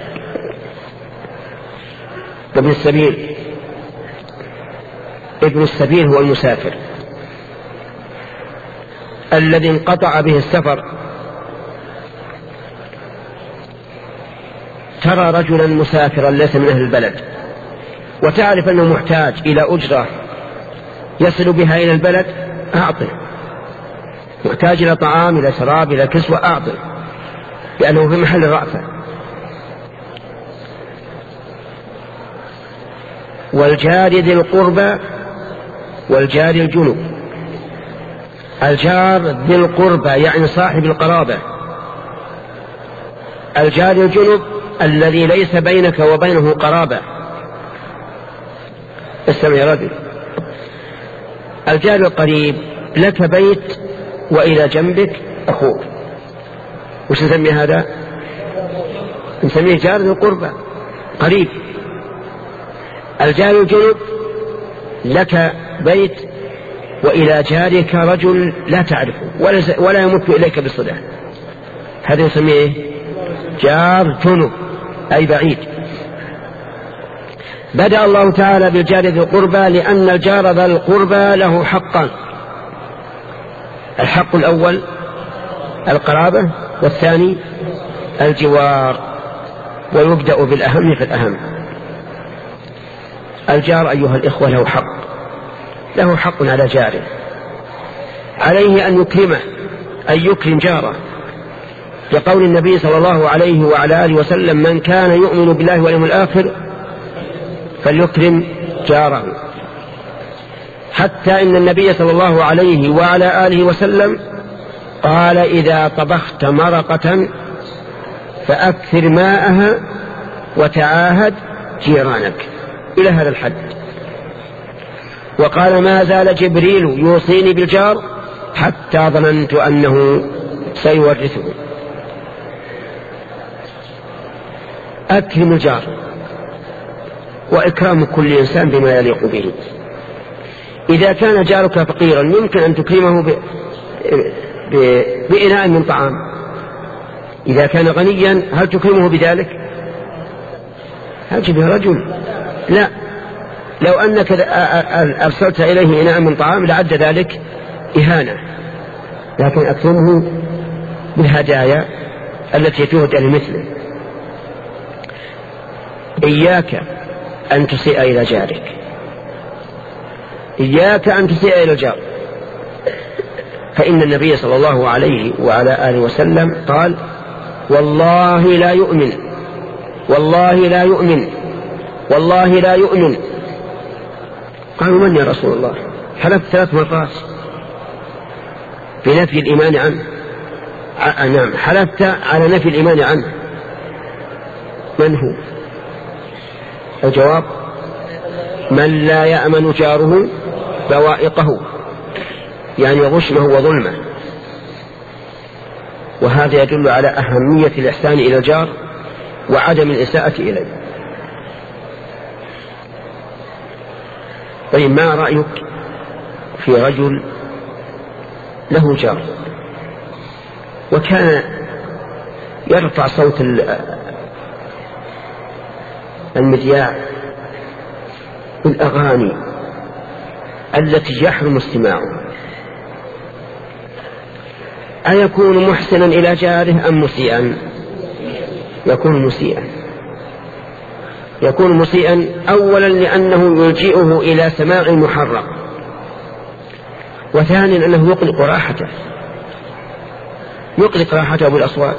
ابن السبيل، ابن السبيل هو المسافر الذي انقطع به السفر. ترى رجلا مسافرا ليس من أهل البلد وتعرف أنه محتاج إلى أجرة يصل بها إلى البلد، أعطه. محتاج إلى طعام، إلى شراب، إلى كسوة، أعطه، لأنه في محل الرأفة. والجار ذي القربى والجار الجنب. الجار ذي القربى يعني صاحب القرابة، الجار الجنب الذي ليس بينك وبينه قرابة. استمع يا رجل، الجار القريب لك بيت وإلى جنبك أخوك، وش نسمي هذا؟ نسميه جار ذي القربى قريب. الجار الجنب لك بيت وإلى جارك رجل لا تعرفه ولا يمت إليك بصلة، هذا يسميه جار جنب أي بعيد. بدأ الله تعالى بالجار ذي القربى لأن الجار ذا القربى له حقا. الحق الأول القرابة، والثاني الجوار، ويبدأ بالأهم فالأهم. الجار أيها الإخوة له حق، له حق على جاره، عليه أن يكرمه، أن يكرم جاره، لقول النبي صلى الله عليه وعلى آله وسلم: من كان يؤمن بالله واليوم الآخر فليكرم جاره. حتى إن النبي صلى الله عليه وعلى آله وسلم قال: إذا طبخت مرقة فأكثر ماءها وتعاهد جيرانك، إلى هذا الحد. وقال: ما زال جبريل يوصيني بالجار حتى ظننت أنه سيورثه. أكرم الجار، وإكرام كل إنسان بما يليق به. إذا كان جارك فقيرا يمكن أن تكرمه ب... ب... بإناء من طعام. إذا كان غنيا هل تكرمه بذلك؟ هل تبه رجل؟ لا. لو أنك أرسلت إليه إناء من طعام لعد ذلك إهانة، لكن أكرمه بالهدايا التي تهدى لمثله. إياك أن تسيء إلى جارك، إياك أن تسيء إلى الجار، فإن النبي صلى الله عليه وعلى آله وسلم قال: والله لا يؤمن، والله لا يؤمن، والله لا يؤمن. قالوا: من يا رسول الله؟ حلفت ثلاث مرات بنفي الإيمان عنه. نعم، حلفت على نفي الإيمان عنه. من هو؟ الجواب: من لا يأمن جاره بوائقه، يعني غشمه وظلمه. وهذا يدل على أهمية الإحسان إلى الجار وعدم الإساءة إليه. طيب، ما رأيك في رجل له جار وكان يرفع صوت المذياع بالأغاني التي يحرم استماعها، أيكون محسنا إلى جاره أم مسيئا؟ يكون مسيئا. يكون مسيئا أولا لأنه يلجئه إلى سماع المحرم، وثانيا أنه يقلق راحته يقلق راحته بالأصوات.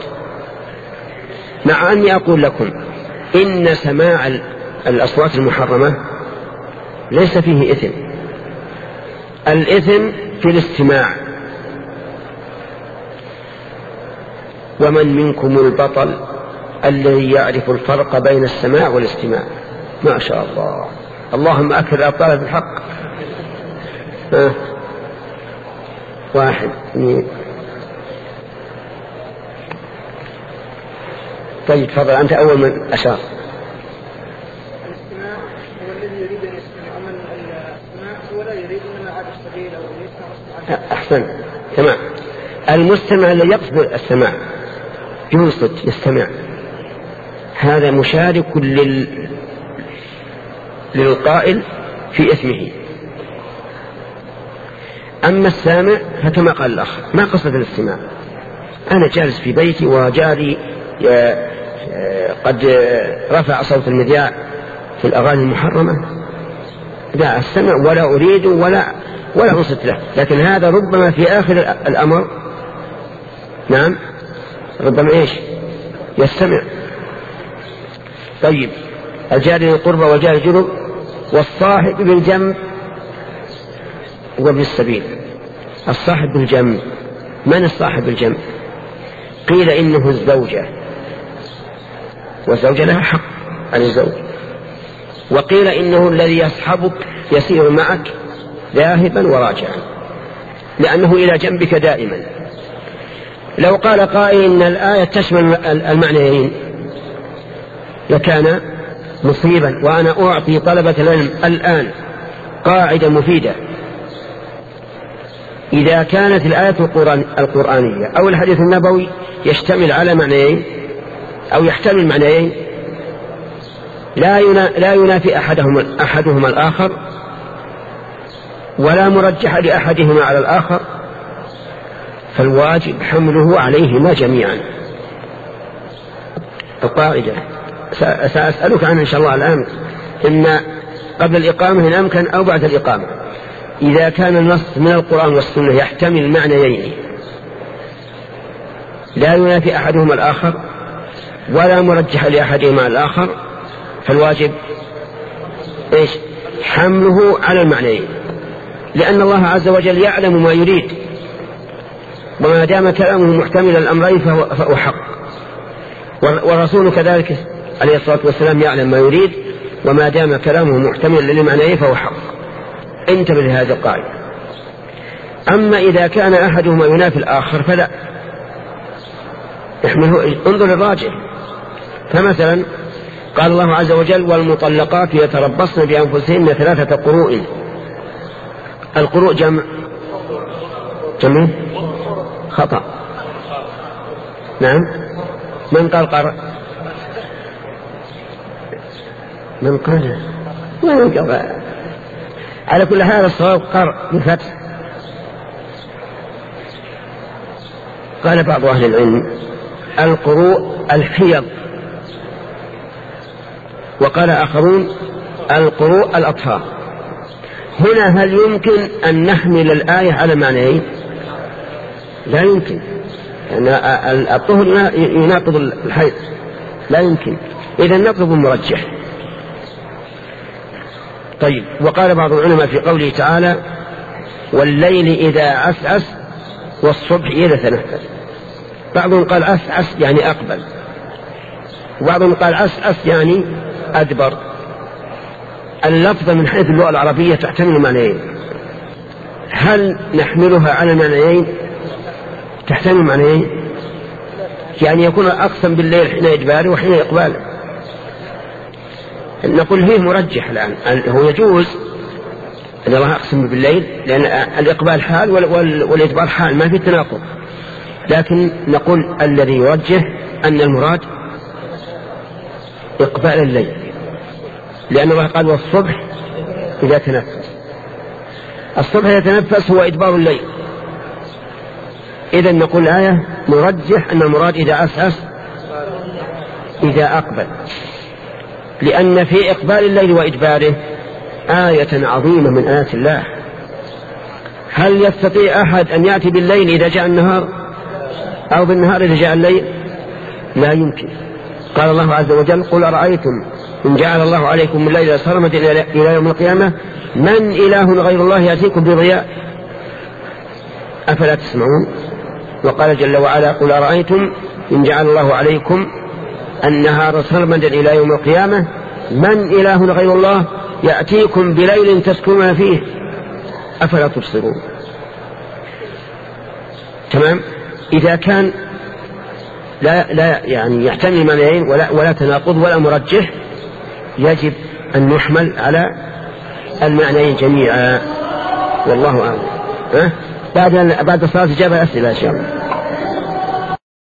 مع أني أقول لكم إن سماع الأصوات المحرمة ليس فيه إثم، الإثم في الاستماع. ومن منكم البطل الذي يعرف الفرق بين السماع والاستماع؟ ما شاء الله، اللهم أكثر أبطال في الحق. ها. واحد اثنين. طيب تفضل، أنت أول من أشار. الاستماع هو الذي يريد أن يستمع، أما الاستماع هو لا يريد أن عاد السبيل أو يسمع. أحسن، تمام. المستمع الذي يقصد السماع ينصت يستمع، هذا مشارك لل... للقائل في اسمه. أما السامع فكما قال الأخ ما قصد الاستماع، أنا جالس في بيتي وجاري قد رفع صوت المذياع في الأغاني المحرمة، لا أستمع ولا أريد ولا ولا أنصت له، لكن هذا ربما في آخر الأمر نعم ربما إيش يستمع. طيب، الجاري للقربى والجاري الجنب والصاحب بالجنب وابن السبيل. الصاحب بالجنب، من الصاحب بالجنب؟ قيل إنه الزوجة، والزوجة لها حق عن الزوج. وقيل إنه الذي يصحبك يسير معك ذاهبا وراجعا، لأنه إلى جنبك دائما. لو قال قائل إن الآية تشمل المعنيين لكان مصيبا، وأنا أعطي طلبة العلم الآن قاعدة مفيدة: إذا كانت الآية القرآن القرآنية أو الحديث النبوي يشتمل على معنيين أو يحتمل معنيين لا لا ينافي أحدهما, أحدهما الآخر ولا مرجح لأحدهما على الآخر، فالواجب حمله عليهما جميعا. القاعدة سأسألك عنها إن شاء الله الآن، إما قبل الإقامة إن أمكن أو بعد الإقامة. إذا كان النص من القرآن والسنة يحتمل معنيين لا ينافي أحدهما الآخر ولا مرجح لأحدهما الآخر، فالواجب إيش؟ حمله على المعنيين، لأن الله عز وجل يعلم ما يريد، وما دام كلامه محتمل الأمرين فهو, فهو حق. والرسول كذلك عليه الصلاة والسلام يعلم ما يريد، وما دام كلامه محتمل للمعنيين فهو حق. انتبه لهذه القاعدة. أما إذا كان أحدهما ينافي الآخر فلا يحمله، انظر الراجح. فمثلا قال الله عز وجل: والمطلقات يتربصن بأنفسهن ثلاثة قروء. القروء جمع جمع خطأ. نعم، من قال قرأ؟ من قال؟ ومن قال؟ على كل هذا الصواب قرأ بفتح. قال بعض أهل العلم: القروء الحيض، وقال آخرون: القروء الأطهار. هنا هل يمكن أن نحمل الآية على معنيين؟ لا يمكن، لأن يعني الطهر يناقض الحيض، لا يمكن. إذن نطلب المرجح. طيب، وقال بعض العلماء في قوله تعالى: والليل إذا عسعس والصبح إذا تنفس. بعضهم قال عسعس يعني أقبل، وبعضهم قال عسعس يعني أدبر. اللفظة من حيث اللغة العربية تحتمل معنيين، هل نحملها على معنيين؟ تحتمل معنيين. يعني يكون أقسم بالليل حين إدباره وحين إقباله. نقول فيه مرجح الآن، هو يجوز أن الله أقسم بالليل لأن الإقبال حال والإدبار حال ما في تناقض، لكن نقول الذي يرجح أن المراد إقبال الليل، لأن الله قال والصبح إذا تنفس. الصبح إذا تنفس هو إدبار الليل. إذن نقول الآية نرجح أن المراد إذا أسعس إذا أقبل، لأن في إقبال الليل وإدباره آية عظيمة من آيات الله. هل يستطيع أحد أن يأتي بالليل إذا جاء النهار أو بالنهار إذا جاء الليل؟ لا يمكن. قال الله عز وجل قل أرأيتم إن جعل الله عليكم الليل سرمدا إلى يوم القيامة من إله غير الله يأتيكم بضياء أفلا تسمعون. وقال جل وعلا قل أرأيتم إن جعل الله عليكم النهار سرمدا إلى يوم القيامة من إله غير الله يأتيكم بليل تسكنون فيه أفلا تبصرون. تمام. إذا كان لا, لا يعني يحتمل معنيين ولا, ولا تناقض ولا مرجح يجب أن نحمل على المعنيين جميعا، والله أعلم. بعد بعد صلاة إجابة أسئلة إن شاء الله.